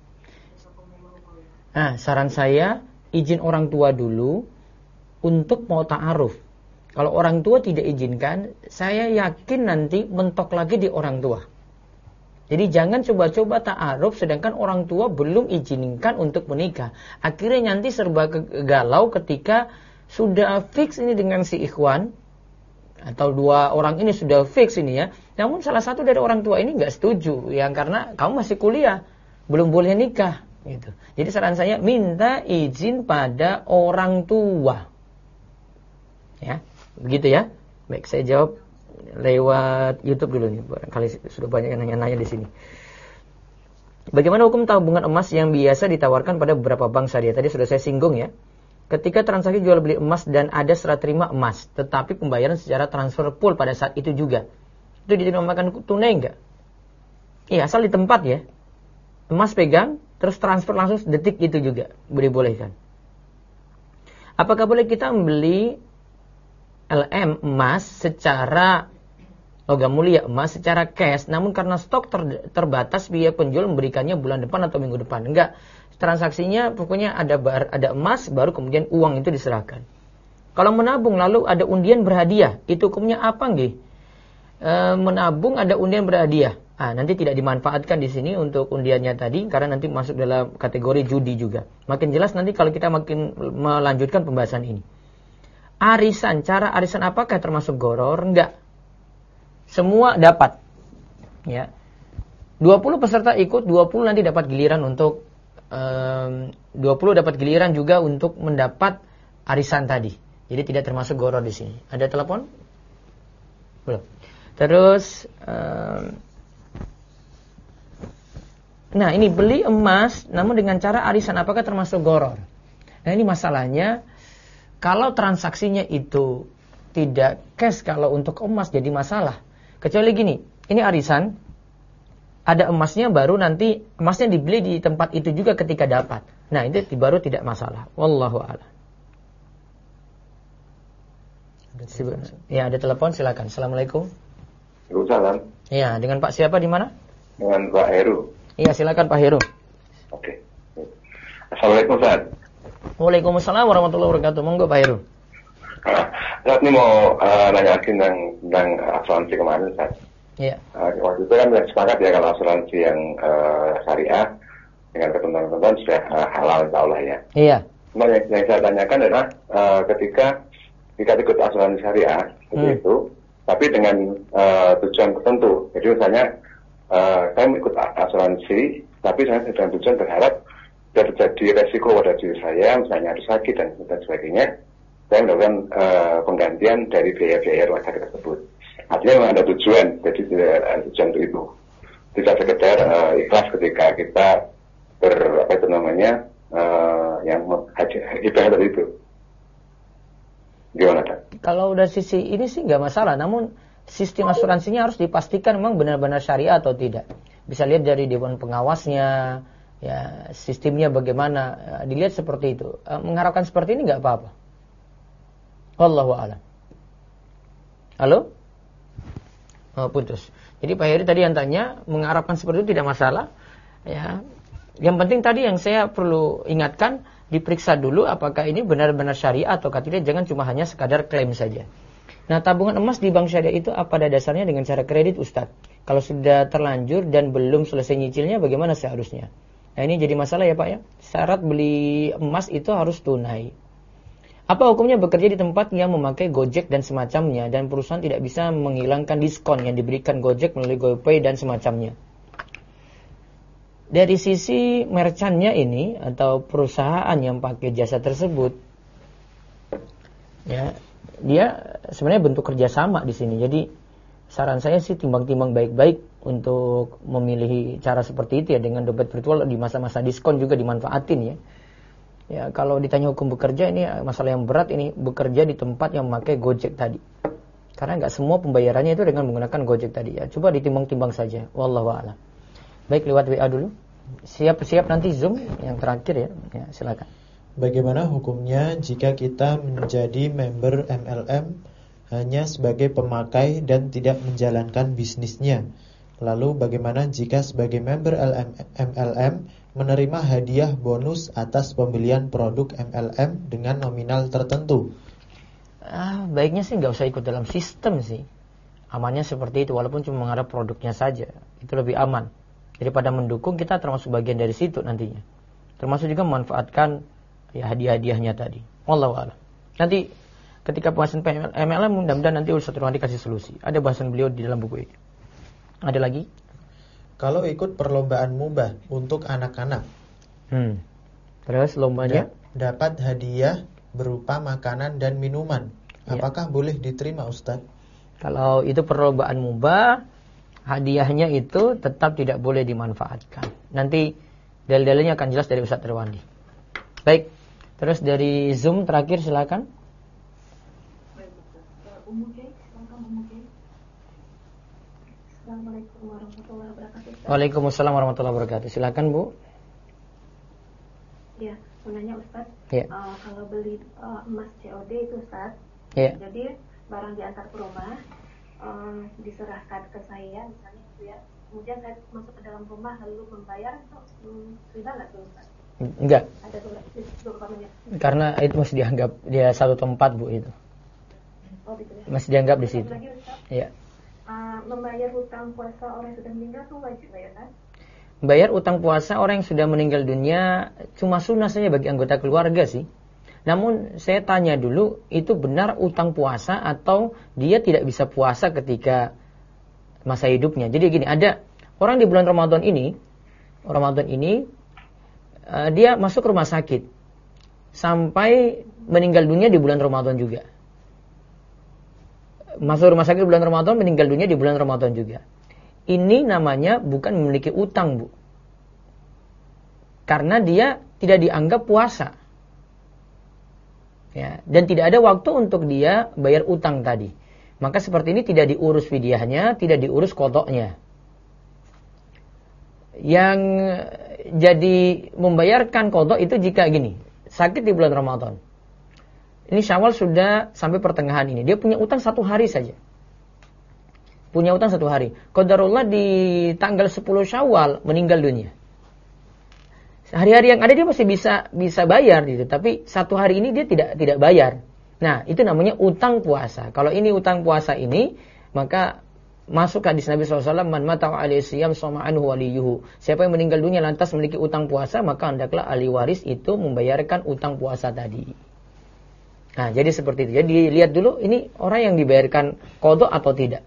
[SPEAKER 1] Nah, saran saya izin orang tua dulu untuk mau ta'aruf. Kalau orang tua tidak izinkan, saya yakin nanti mentok lagi di orang tua. Jadi jangan coba-coba ta'aruf sedangkan orang tua belum izinkan untuk menikah. Akhirnya nanti serba galau ketika sudah fix ini dengan si ikhwan atau dua orang ini sudah fix ini ya. Namun salah satu dari orang tua ini nggak setuju, ya karena kamu masih kuliah, belum boleh nikah gitu. Jadi saran saya minta izin pada orang tua. Ya, begitu ya. Baik, saya jawab lewat YouTube dulu nih, barangkali sudah banyak yang nanya-nanya di sini. Bagaimana hukum tabungan emas yang biasa ditawarkan pada beberapa bank syariah? Tadi sudah saya singgung ya. Ketika transaksi jual beli emas dan ada serah terima emas, tetapi pembayaran secara transfer pool pada saat itu juga, itu dinamakan tunai enggak? Iya, asal di tempat ya. Emas pegang, terus transfer langsung detik itu juga boleh-bolehkan. Apakah boleh kita membeli LM emas secara logam mulia emas secara cash, namun karena stok terbatas biaya penjual memberikannya bulan depan atau minggu depan? Enggak. Transaksinya pokoknya ada emas baru kemudian uang itu diserahkan. Kalau menabung lalu ada undian berhadiah, itu hukumnya apa nggih? Menabung ada undian berhadiah. Nanti tidak dimanfaatkan di sini untuk undiannya tadi karena nanti masuk dalam kategori judi juga. Makin jelas nanti kalau kita makin melanjutkan pembahasan ini. Arisan, cara arisan apakah termasuk goror? Enggak. Semua dapat. Ya. 20 peserta ikut, 20 nanti dapat giliran untuk 20 dapat giliran juga untuk mendapat arisan tadi. Jadi tidak termasuk goror di sini. Ada telepon? Belum. Terus nah, ini beli emas namun dengan cara arisan apakah termasuk goror? Nah, ini masalahnya. Kalau transaksinya itu tidak cash, kalau untuk emas jadi masalah. Kecuali gini, ini arisan ada emasnya, baru nanti emasnya dibeli di tempat itu juga ketika dapat. Nah, itu baru tidak masalah. Wallahu a'lam. Ya, ada telepon, silakan. Assalamualaikum.
[SPEAKER 7] Waalaikumsalam.
[SPEAKER 1] Ya, dengan Pak siapa di mana?
[SPEAKER 7] Dengan Pak Heru.
[SPEAKER 1] Iya, silakan Pak Heru.
[SPEAKER 7] Oke. Assalamualaikum, Ustaz.
[SPEAKER 1] Waalaikumsalam warahmatullahi wabarakatuh. Monggo Pak Heru.
[SPEAKER 7] Ustaz, ini mau nanya lagi tentang asuransi kemarin, Ustaz.
[SPEAKER 1] Iya.
[SPEAKER 7] Waktu itu kan sepakat ya kalau asuransi yang syariah dengan ketentuan-ketentuan sudah halal, insya Allah ya.
[SPEAKER 1] Iya.
[SPEAKER 7] Cuma yang saya tanyakan adalah ketika ikut asuransi syariah seperti itu, tapi dengan tujuan tertentu. Jadi misalnya saya ikut asuransi, tapi saya dengan tujuan berharap tidak terjadi resiko pada diri saya, misalnya harus sakit dan sebagainya. Saya melakukan penggantian dari biaya-biaya rumah sakit tersebut. Artinya memang ada tujuan, jadi ada tujuan untuk itu. Tidak sekedar ikhlas ketika kita yang ibadah tadi itu. Gimana, Pak?
[SPEAKER 1] Kalau udah sisi ini sih nggak masalah, namun sistem asuransinya harus dipastikan memang benar-benar syariah atau tidak. Bisa lihat dari dewan pengawasnya, ya sistemnya bagaimana, dilihat seperti itu. Mengharapkan seperti ini nggak apa-apa. Wallahu a'lam. Halo? Oh, putus. Jadi Pak Heri tadi yang tanya, mengharapkan seperti itu tidak masalah. Ya, yang penting tadi yang saya perlu ingatkan, diperiksa dulu apakah ini benar-benar syariah atau tidak. Jangan cuma hanya sekadar klaim saja. Nah, tabungan emas di bank syariah itu pada dasarnya dengan cara kredit, Ustadz. Kalau sudah terlanjur dan belum selesai nyicilnya, bagaimana seharusnya? Nah, ini jadi masalah ya Pak ya. Syarat beli emas itu harus tunai. Apa hukumnya bekerja di tempat yang memakai Gojek dan semacamnya, dan perusahaan tidak bisa menghilangkan diskon yang diberikan Gojek melalui GoPay dan semacamnya? Dari sisi merchantnya ini atau perusahaan yang pakai jasa tersebut, ya dia sebenarnya bentuk kerjasama di sini. Jadi saran saya sih timbang-timbang baik-baik untuk memilih cara seperti itu ya, dengan dompet virtual di masa-masa diskon juga dimanfaatin ya. Ya, kalau ditanya hukum bekerja, ini masalah yang berat, ini bekerja di tempat yang memakai Gojek tadi. Karena nggak semua pembayarannya itu dengan menggunakan Gojek tadi ya. Coba ditimbang-timbang saja. Wallahu a'lam. Baik, lewat WA dulu. Siap-siap nanti Zoom yang terakhir ya. Ya, silakan.
[SPEAKER 2] Bagaimana hukumnya jika kita menjadi member MLM hanya sebagai pemakai dan tidak menjalankan bisnisnya? Lalu bagaimana jika sebagai member MLM menerima hadiah bonus atas pembelian produk MLM dengan nominal tertentu?
[SPEAKER 1] Baiknya sih nggak usah ikut dalam sistem sih. Amannya seperti itu, walaupun cuma mengharap produknya saja. Itu lebih aman daripada mendukung. Kita termasuk bagian dari situ nantinya. Termasuk juga memanfaatkan ya hadiah-hadiahnya tadi. Wallahu a'lam. Nanti ketika pembahasan MLM mudah-mudahan nanti Ustaz Irwandi kasih solusi. Ada bahasan beliau di dalam buku ini. Ada lagi?
[SPEAKER 2] Kalau ikut perlombaan mubah untuk anak-anak,
[SPEAKER 1] terus lombanya
[SPEAKER 2] dapat hadiah berupa makanan dan minuman. Apakah boleh diterima, Ustaz?
[SPEAKER 1] Kalau itu perlombaan mubah, hadiahnya itu tetap tidak boleh dimanfaatkan. Nanti dalil-dalilnya akan jelas dari Ustaz Irwandi. Baik, terus dari Zoom terakhir silakan.
[SPEAKER 8] Assalamualaikum warahmatullahi wabarakatuh.
[SPEAKER 1] Waalaikumsalam warahmatullahi wabarakatuh. Silakan Bu.
[SPEAKER 8] Ya, menanya Ustaz.
[SPEAKER 1] Ya.
[SPEAKER 8] Kalau beli emas COD itu Ustaz.
[SPEAKER 1] Ya.
[SPEAKER 8] Jadi barang diantar ke rumah, diserahkan ke saya misalnya gitu ya. Kemudian saya masuk ke dalam rumah lalu membayar itu riba nggak tuh Ustaz?
[SPEAKER 1] Enggak.
[SPEAKER 8] Ada beberapa menit.
[SPEAKER 1] Karena itu masih dianggap dia satu tempat Bu itu.
[SPEAKER 8] Oh gitu ya.
[SPEAKER 1] Masih dianggap di situ. Iya.
[SPEAKER 8] Membayar hutang puasa orang yang sudah meninggal itu wajib ya kan?
[SPEAKER 1] Bayar utang puasa orang yang sudah meninggal dunia cuma sunnah saja bagi anggota keluarga sih. Namun saya tanya dulu, itu benar utang puasa atau dia tidak bisa puasa ketika masa hidupnya? Jadi gini, ada orang di bulan Ramadan ini dia masuk rumah sakit sampai meninggal dunia di bulan Ramadan juga. Masuk rumah sakit bulan Ramadan, meninggal dunia di bulan Ramadan juga. Ini namanya bukan memiliki utang, Bu. Karena dia tidak dianggap puasa. Ya, dan tidak ada waktu untuk dia bayar utang tadi. Maka seperti ini tidak diurus fidyahnya, tidak diurus qadanya. Yang jadi membayarkan qadha itu jika gini, sakit di bulan Ramadan. Ini Syawal sudah sampai pertengahan ini. Dia punya utang 1 hari saja. Punya utang 1 hari. Qadarullah di tanggal 10 Syawal meninggal dunia. Hari-hari yang ada dia masih bisa bayar gitu, tapi 1 hari ini dia tidak bayar. Nah, itu namanya utang puasa. Kalau ini utang puasa ini, maka masuk hadis Nabi SAW, man mata wa alaihi siyam sama anhu waliyuhu. Siapa yang meninggal dunia lantas memiliki utang puasa, maka hendaklah ahli waris itu membayarkan utang puasa tadi. Nah, jadi seperti itu. Jadi lihat dulu ini orang yang dibayarkan qadha atau tidak.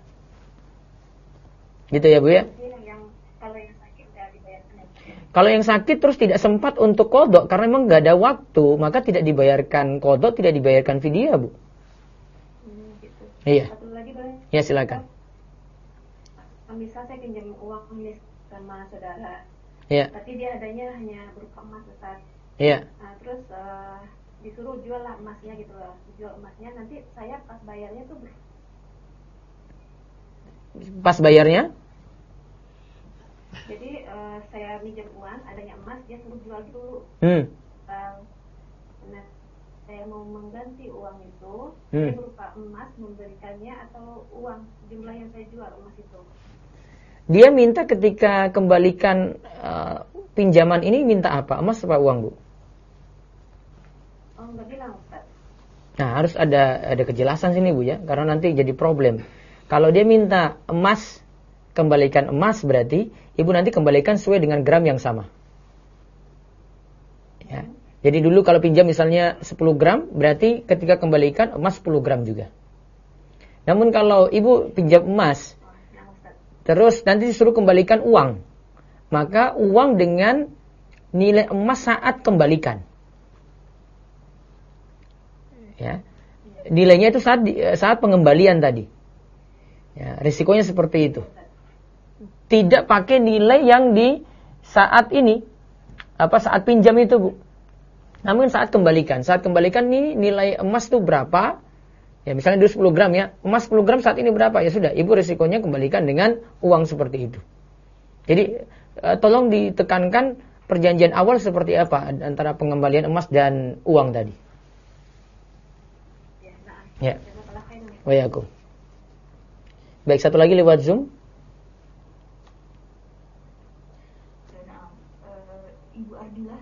[SPEAKER 1] Gitu ya, Bu ya? Kalau yang sakit terus tidak sempat untuk qadha karena memang nggak ada waktu, maka tidak dibayarkan qadha, tidak dibayarkan fidyah, Bu.
[SPEAKER 8] Gitu.
[SPEAKER 1] Iya.
[SPEAKER 8] Satu lagi boleh?
[SPEAKER 1] Ya, silakan.
[SPEAKER 8] Misal saya pinjam uang nih sama saudara, tapi dia adanya hanya berupa emas, Ustaz.
[SPEAKER 1] Iya.
[SPEAKER 8] Nah, terus disuruh jual lah emasnya gitu loh, jual emasnya, nanti saya pas bayarnya tuh
[SPEAKER 1] pas bayarnya?
[SPEAKER 8] Jadi saya minjem uang, adanya emas, dia suruh jual dulu. Nah, saya mau mengganti uang itu, dia berupa emas memberikannya atau uang jumlah yang saya jual emas itu.
[SPEAKER 1] Dia minta ketika kembalikan pinjaman ini minta apa? Emas apa uang, Bu?
[SPEAKER 8] Oh, enggak bilang, Ustaz.
[SPEAKER 1] Nah, harus ada kejelasan sini, Bu ya, karena nanti jadi problem. Kalau dia minta emas, kembalikan emas berarti Ibu nanti kembalikan sesuai dengan gram yang sama. Ya. Jadi dulu kalau pinjam misalnya 10 gram, berarti ketika kembalikan emas 10 gram juga. Namun kalau Ibu pinjam emas, terus nanti disuruh kembalikan uang, maka uang dengan nilai emas saat kembalikan. Ya. Nilainya itu saat pengembalian tadi. Ya, risikonya seperti itu. Tidak pakai nilai yang di saat ini, saat pinjam itu, Bu. Namun saat kembalikan nih nilai emas itu berapa? Ya, misalnya dulu 10 gram ya, emas 10 gram saat ini berapa? Ya sudah, Ibu risikonya kembalikan dengan uang seperti itu. Jadi tolong ditekankan perjanjian awal seperti apa antara pengembalian emas dan uang tadi. Ya. Wa'alaikum. Baik, satu lagi lewat Zoom.
[SPEAKER 6] Ibu Ardila.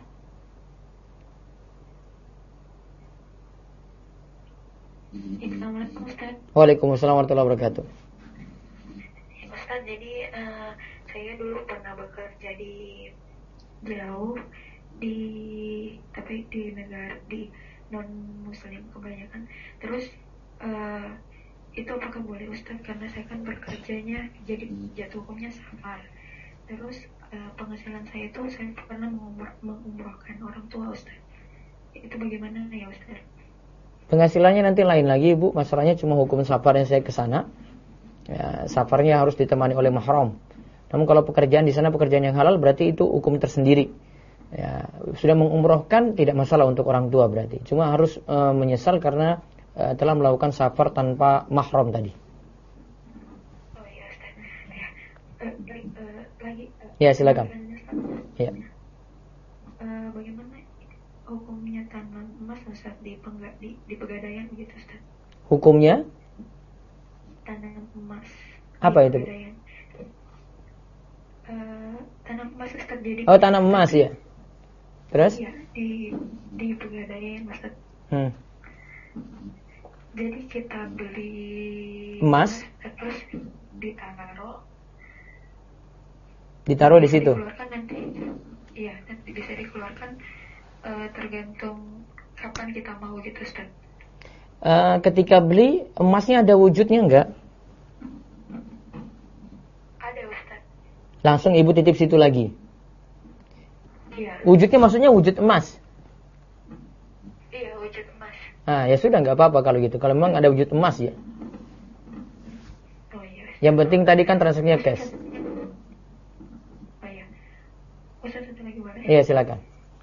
[SPEAKER 9] Assalamualaikum, Ustaz.
[SPEAKER 1] Waalaikumsalam warahmatullahi wabarakatuh.
[SPEAKER 9] Ustaz, jadi saya dulu pernah bekerja di jauh tapi di negara di non muslim kebanyakan. Terus itu apakah boleh, Ustaz? Karena saya kan bekerjanya jadi jatuh hukumnya safar. Terus penghasilan saya itu saya pernah mengumrohkan orang tua, Ustaz. Itu bagaimana ya, Ustaz?
[SPEAKER 1] Penghasilannya nanti lain lagi, Bu. Masalahnya cuma hukum safarnya saya ke sana. Ya, safarnya harus ditemani oleh mahram. Namun kalau pekerjaan di sana pekerjaan yang halal berarti itu hukum tersendiri. Ya, sudah mengumrohkan tidak masalah untuk orang tua berarti. Cuma harus menyesal karena telah melakukan safar tanpa mahram tadi.
[SPEAKER 9] Oh iya, Ustaz.
[SPEAKER 1] Ya, silakan. Ya.
[SPEAKER 9] Bagaimana hukumnya tanam emas, Ustaz, di Pegadaian begitu, Ustaz?
[SPEAKER 1] Hukumnya?
[SPEAKER 9] Tanam emas.
[SPEAKER 1] Apa itu?
[SPEAKER 9] Tanam emas, Ustaz, jadi.
[SPEAKER 1] Oh, tanam emas ya. Terus?
[SPEAKER 9] Iya, di Pegadaian, Ustaz. Jadi kita beli
[SPEAKER 1] emas,
[SPEAKER 9] terus
[SPEAKER 1] ditaruh di situ.
[SPEAKER 9] Dikeluarkan nanti, iya, nanti bisa dikeluarkan tergantung kapan kita mau gitu, Ustaz.
[SPEAKER 1] Ketika beli emasnya ada wujudnya enggak?
[SPEAKER 9] Ada, Ustaz.
[SPEAKER 1] Langsung Ibu titip situ lagi.
[SPEAKER 9] Iya.
[SPEAKER 1] Wujudnya maksudnya wujud emas.
[SPEAKER 9] Iya, wujud emas.
[SPEAKER 1] Ah, ya sudah, enggak apa-apa kalau gitu. Kalau memang ada wujud emas ya.
[SPEAKER 9] Oh iya.
[SPEAKER 1] Yang penting tadi kan transaksinya cash.
[SPEAKER 9] Oh iya. Ustaz, satu lagi boleh?
[SPEAKER 1] Iya, silakan.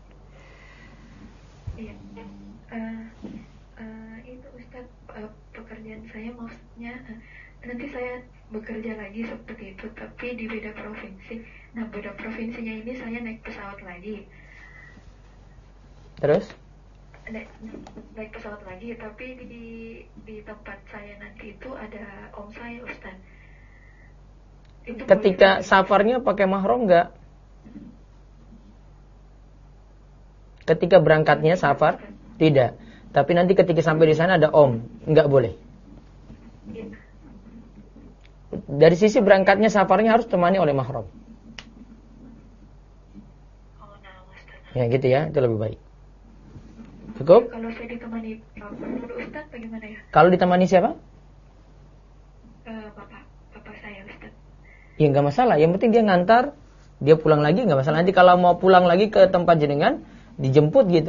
[SPEAKER 9] Iya. Itu, Ustaz, pekerjaan saya maksudnya nanti saya bekerja lagi seperti itu, tapi di beda provinsi. Nah, beda provinsinya ini saya naik pesawat lagi.
[SPEAKER 1] Terus?
[SPEAKER 9] Naik pesawat lagi, tapi di tempat saya nanti itu ada om saya, Ustaz. Itu
[SPEAKER 1] Ketika safarnya pakai mahram nggak? Ketika berangkatnya safar? Tidak. Tapi nanti ketika sampai di sana ada om, nggak boleh. Dari sisi berangkatnya safarnya harus temani oleh mahram. Ya gitu ya, itu lebih baik. Cukup?
[SPEAKER 9] Kalau saya ditemani Ustaz bagaimana ya?
[SPEAKER 1] Kalau ditemani siapa?
[SPEAKER 9] Bapak saya, Ustaz.
[SPEAKER 1] Ya nggak masalah, yang penting dia ngantar, dia pulang lagi nggak masalah. Nanti kalau mau pulang lagi ke tempat jenengan, dijemput gitu.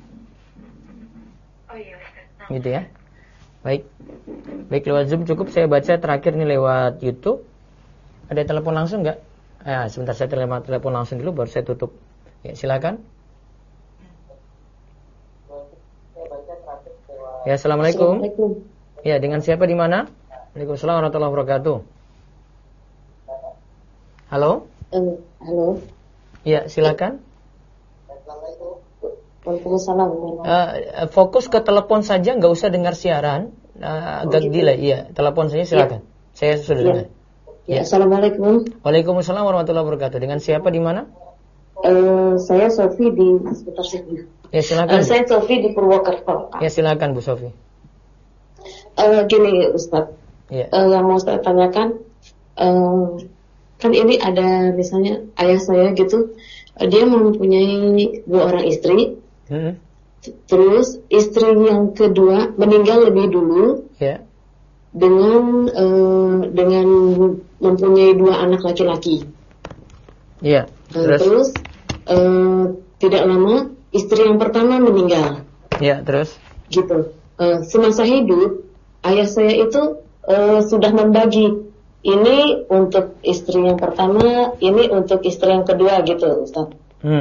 [SPEAKER 9] Oh iya, Ustaz.
[SPEAKER 1] Gitu ya. Baik lewat Zoom cukup. Saya baca terakhir nih lewat YouTube. Ada telepon langsung nggak? Sebentar, saya telepon langsung dulu baru saya tutup. Ya silakan. Ya, assalamualaikum. Ya, dengan siapa di mana? Waalaikumsalam warahmatullahi wabarakatuh. Halo?
[SPEAKER 10] Halo.
[SPEAKER 1] Ya, silakan.
[SPEAKER 10] Waalaikumsalam.
[SPEAKER 1] Fokus ke telepon saja, nggak usah dengar siaran. Agak delay. Iya, telepon saja silakan. Saya sudah dengar.
[SPEAKER 10] Ya, assalamualaikum.
[SPEAKER 1] Waalaikumsalam warahmatullahi wabarakatuh. Dengan siapa di mana?
[SPEAKER 10] Saya Sofi di sekitar sini.
[SPEAKER 1] Ya, silakan.
[SPEAKER 10] Saya Sofi di Purwokerto.
[SPEAKER 1] Ya, silakan Bu Sofi.
[SPEAKER 10] Gini Ustaz.
[SPEAKER 1] Ya.
[SPEAKER 10] Yang mau saya tanyakan, kan ini ada misalnya ayah saya gitu, dia mempunyai 2 orang istri. Terus istri yang kedua meninggal lebih dulu.
[SPEAKER 1] Ya.
[SPEAKER 10] Dengan mempunyai 2 anak laki-laki.
[SPEAKER 1] Iya.
[SPEAKER 10] Terus tidak lama istri yang pertama meninggal.
[SPEAKER 1] Ya, terus?
[SPEAKER 10] Gitu. Semasa hidup ayah saya itu sudah membagi, ini untuk istri yang pertama, ini untuk istri yang kedua gitu, Ustaz.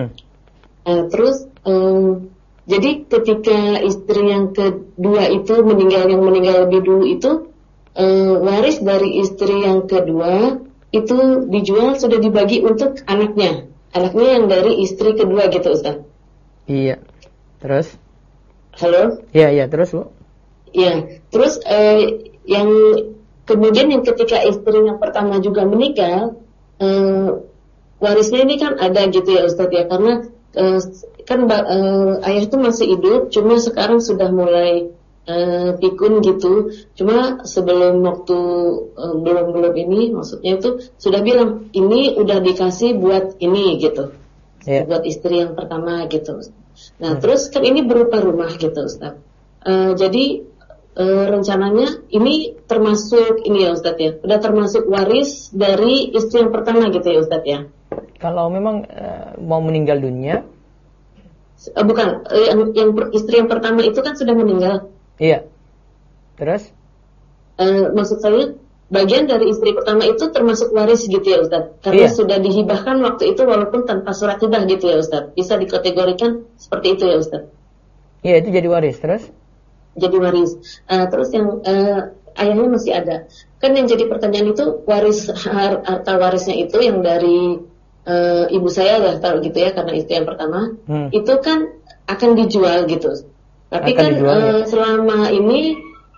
[SPEAKER 10] Terus jadi ketika istri yang kedua itu yang meninggal lebih dulu itu, waris dari istri yang kedua itu dijual, sudah dibagi untuk anaknya yang dari istri kedua gitu, Ustaz.
[SPEAKER 1] Iya. Terus?
[SPEAKER 10] Halo?
[SPEAKER 1] Iya, terus Bu.
[SPEAKER 10] Iya, terus yang kemudian yang ketika istri yang pertama juga meninggal, warisnya ini kan ada gitu ya Ustaz ya, karena ayah itu masih hidup, cuma sekarang sudah mulai pikun gitu. Cuma sebelum waktu belum ini, maksudnya itu sudah bilang ini udah dikasih buat ini gitu, buat istri yang pertama gitu. Nah terus kan ini berupa rumah gitu Ustaz. Jadi rencananya ini termasuk ini ya Ustaz ya, udah termasuk waris dari istri yang pertama gitu ya Ustaz ya.
[SPEAKER 1] Kalau memang mau meninggal dunia,
[SPEAKER 10] bukan yang istri yang pertama itu kan sudah meninggal.
[SPEAKER 1] Iya. Terus?
[SPEAKER 10] Maksud saya bagian dari istri pertama itu termasuk waris gitu ya Ustaz. Karena sudah dihibahkan waktu itu walaupun tanpa surat hibah gitu ya Ustaz. Bisa dikategorikan seperti itu ya Ustaz.
[SPEAKER 1] Iya, itu jadi waris. Terus?
[SPEAKER 10] Jadi waris. Terus yang ayahnya masih ada. Kan yang jadi pertanyaan itu harta warisnya itu yang dari ibu saya lah tahu gitu ya, karena istri yang pertama itu kan akan dijual gitu. Tapi kan selama ini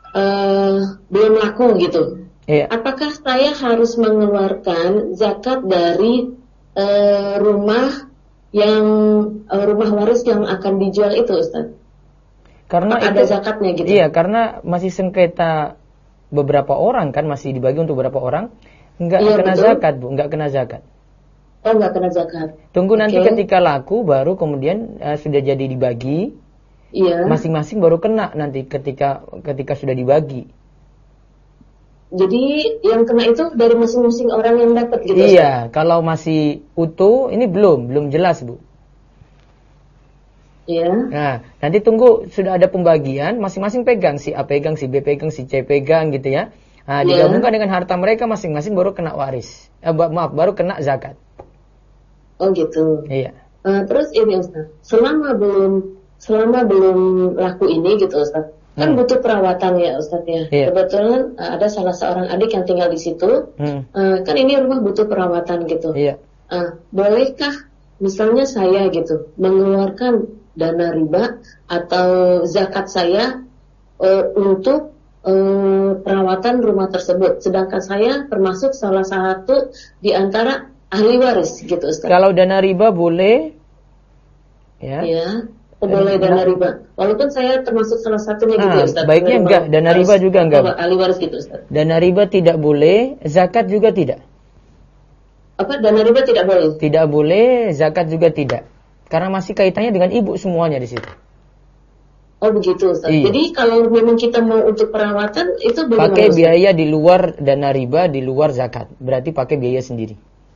[SPEAKER 10] belum laku gitu. Iya. Apakah saya harus mengeluarkan zakat dari rumah waris yang akan dijual itu, Ustaz?
[SPEAKER 1] Karena
[SPEAKER 10] ada zakatnya gitu.
[SPEAKER 1] Iya, karena masih sengketa beberapa orang kan, masih dibagi untuk beberapa orang, nggak kena zakat Bu, nggak kena zakat.
[SPEAKER 10] Oh, nggak kena zakat.
[SPEAKER 1] Tunggu nanti ketika laku baru kemudian sudah jadi dibagi. Iya. Masing-masing baru kena nanti ketika sudah dibagi.
[SPEAKER 10] Jadi yang kena itu dari masing-masing orang yang dapat gitu.
[SPEAKER 1] Iya, kalau masih utuh ini belum jelas Bu.
[SPEAKER 10] Iya.
[SPEAKER 1] Nah, nanti tunggu sudah ada pembagian, masing-masing pegang, si A pegang, si B pegang, si C pegang gitu ya. Nah, digabungkan dengan harta mereka masing-masing baru kena waris. Baru kena zakat.
[SPEAKER 10] Oh gitu.
[SPEAKER 1] Iya.
[SPEAKER 10] Terus ini Ustaz, selama belum laku ini gitu Ustaz, Kan butuh perawatan ya Ustadz ya. Kebetulan ada salah seorang adik yang tinggal di situ. Kan ini rumah butuh perawatan gitu. Bolehkah misalnya saya gitu mengeluarkan dana riba atau zakat saya untuk perawatan rumah tersebut, sedangkan saya termasuk salah satu di antara ahli waris gitu Ustaz.
[SPEAKER 1] Kalau dana riba boleh
[SPEAKER 10] boleh dana riba. Walaupun saya termasuk salah satunya gitu ya Ustaz.
[SPEAKER 1] Baiknya enggak, dana riba juga enggak.
[SPEAKER 10] Ahli waris gitu Ustaz.
[SPEAKER 1] Dana riba tidak boleh, zakat juga tidak.
[SPEAKER 10] Apa? Dana riba tidak boleh?
[SPEAKER 1] Tidak boleh, zakat juga tidak. Karena masih kaitannya dengan ibu semuanya di situ.
[SPEAKER 10] Oh begitu Ustaz. Jadi kalau memang kita mau untuk perawatan itu bagaimana?
[SPEAKER 1] Pakai biaya di luar dana riba, di luar zakat. Berarti pakai biaya sendiri.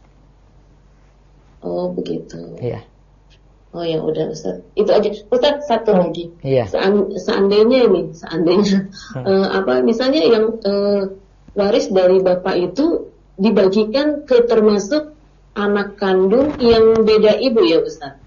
[SPEAKER 10] Oh begitu.
[SPEAKER 1] Iya.
[SPEAKER 10] Oh ya udah Ustaz. Itu aja. Ustaz satu lagi.
[SPEAKER 1] Iya.
[SPEAKER 10] Seandainya misalnya yang waris dari bapak itu dibagikan ke termasuk anak kandung yang beda ibu ya Ustaz.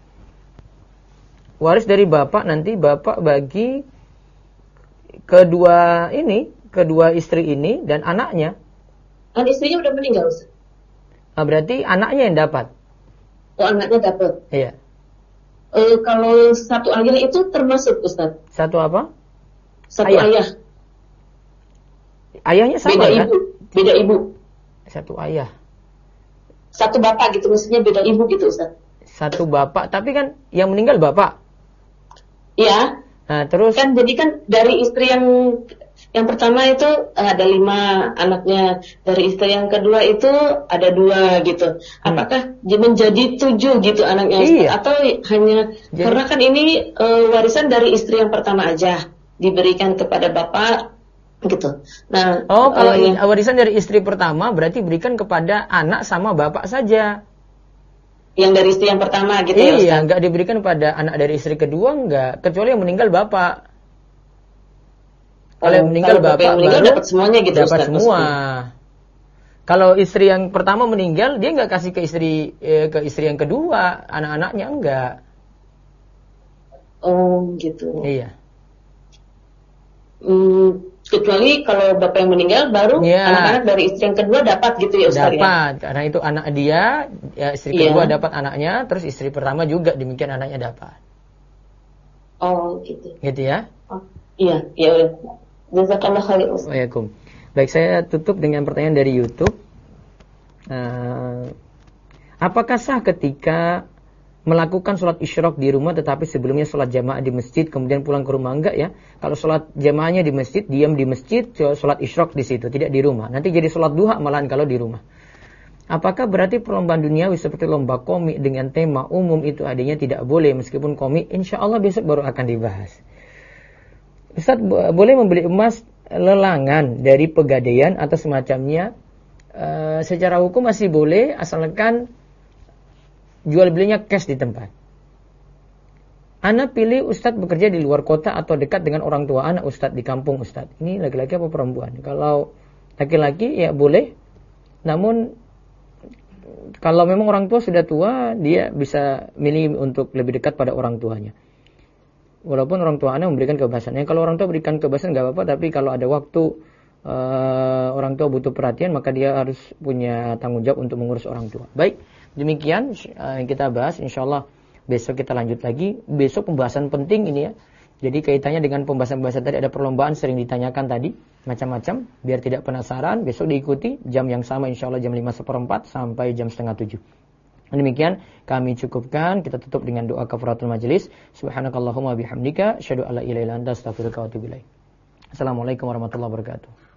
[SPEAKER 1] Waris dari bapak nanti bapak bagi kedua istri ini dan anaknya.
[SPEAKER 10] Kan istrinya udah meninggal Ustaz.
[SPEAKER 1] Berarti anaknya yang dapat.
[SPEAKER 10] Oh anaknya dapat.
[SPEAKER 1] Iya.
[SPEAKER 10] Kalau satu ayah itu termasuk Ustaz.
[SPEAKER 1] Satu apa?
[SPEAKER 10] Satu ayah.
[SPEAKER 1] Ayahnya sama kan?
[SPEAKER 10] Beda ibu.
[SPEAKER 1] Satu ayah.
[SPEAKER 10] Satu bapak gitu, maksudnya beda ibu gitu Ustaz.
[SPEAKER 1] Satu bapak, tapi kan yang meninggal bapak.
[SPEAKER 10] Iya.
[SPEAKER 1] Nah terus.
[SPEAKER 10] Kan jadi kan dari istri yang pertama itu ada 5 anaknya, dari istri yang kedua itu ada 2 gitu. Apakah menjadi 7 gitu anaknya Ustaz? Atau hanya karena kan ini warisan dari istri yang pertama aja diberikan kepada bapak gitu. Nah,
[SPEAKER 1] kalau warisan dari istri pertama berarti berikan kepada anak sama bapak saja.
[SPEAKER 10] Yang dari istri yang pertama gitu ya Ustaz?
[SPEAKER 1] Iya, enggak diberikan pada anak dari istri kedua enggak, kecuali yang meninggal bapak. Kalau yang meninggal bapak baru
[SPEAKER 10] dapat semuanya gitu
[SPEAKER 1] dapat
[SPEAKER 10] Ustaz,
[SPEAKER 1] semua. Kalau istri yang pertama meninggal, dia enggak kasih ke istri yang kedua, anak-anaknya enggak.
[SPEAKER 10] Oh, gitu.
[SPEAKER 1] Iya.
[SPEAKER 10] Kecuali kalau bapak yang meninggal baru anak-anak dari istri yang kedua dapat gitu ya Ustaz.
[SPEAKER 1] Dapat, karena itu anak dia, istri kedua dapat anaknya, terus istri pertama juga demikian anaknya dapat.
[SPEAKER 10] Oh, gitu.
[SPEAKER 1] Gitu ya?
[SPEAKER 10] Oh, iya, ya. Jazakallah khair Ustaz.
[SPEAKER 1] Waalaikumsalam. Baik, saya tutup dengan pertanyaan dari YouTube. Apakah sah ketika melakukan sholat isyraq di rumah tetapi sebelumnya sholat jamaah di masjid kemudian pulang ke rumah? Enggak ya. Kalau sholat jamaahnya di masjid, diam di masjid, sholat isyraq di situ, tidak di rumah. Nanti jadi sholat duha malahan kalau di rumah. Apakah berarti perlombaan duniawi seperti lomba komik dengan tema umum itu adanya tidak boleh meskipun komik? Insya Allah besok baru akan dibahas. Ustaz, boleh membeli emas lelangan dari pegadaian atau semacamnya? Secara hukum masih boleh asalkan jual belinya cash di tempat. Anak pilih Ustadz bekerja di luar kota atau dekat dengan orang tua anak Ustadz di kampung Ustadz. Ini laki-laki apa perempuan? Kalau laki-laki ya boleh. Namun kalau memang orang tua sudah tua, dia bisa milih untuk lebih dekat pada orang tuanya. Walaupun orang tua anak memberikan kebebasan. Kalau orang tua berikan kebebasan nggak apa-apa, tapi kalau ada waktu orang tua butuh perhatian, maka dia harus punya tanggung jawab untuk mengurus orang tua. Baik. Demikian yang kita bahas, insyaallah besok kita lanjut lagi. Besok pembahasan penting ini ya. Jadi kaitannya dengan pembahasan-pembahasan tadi, ada perlombaan sering ditanyakan tadi, macam-macam. Biar tidak penasaran, besok diikuti jam yang sama insyaallah jam 5:15 sampai jam 6:30. Demikian kami cukupkan, kita tutup dengan doa kafaratul majelis. Subhanakallahumma bihamdika, asyhadu alla ilaha illa anta, astaghfiruka wa atubu ilaik. Assalamualaikum warahmatullahi wabarakatuh.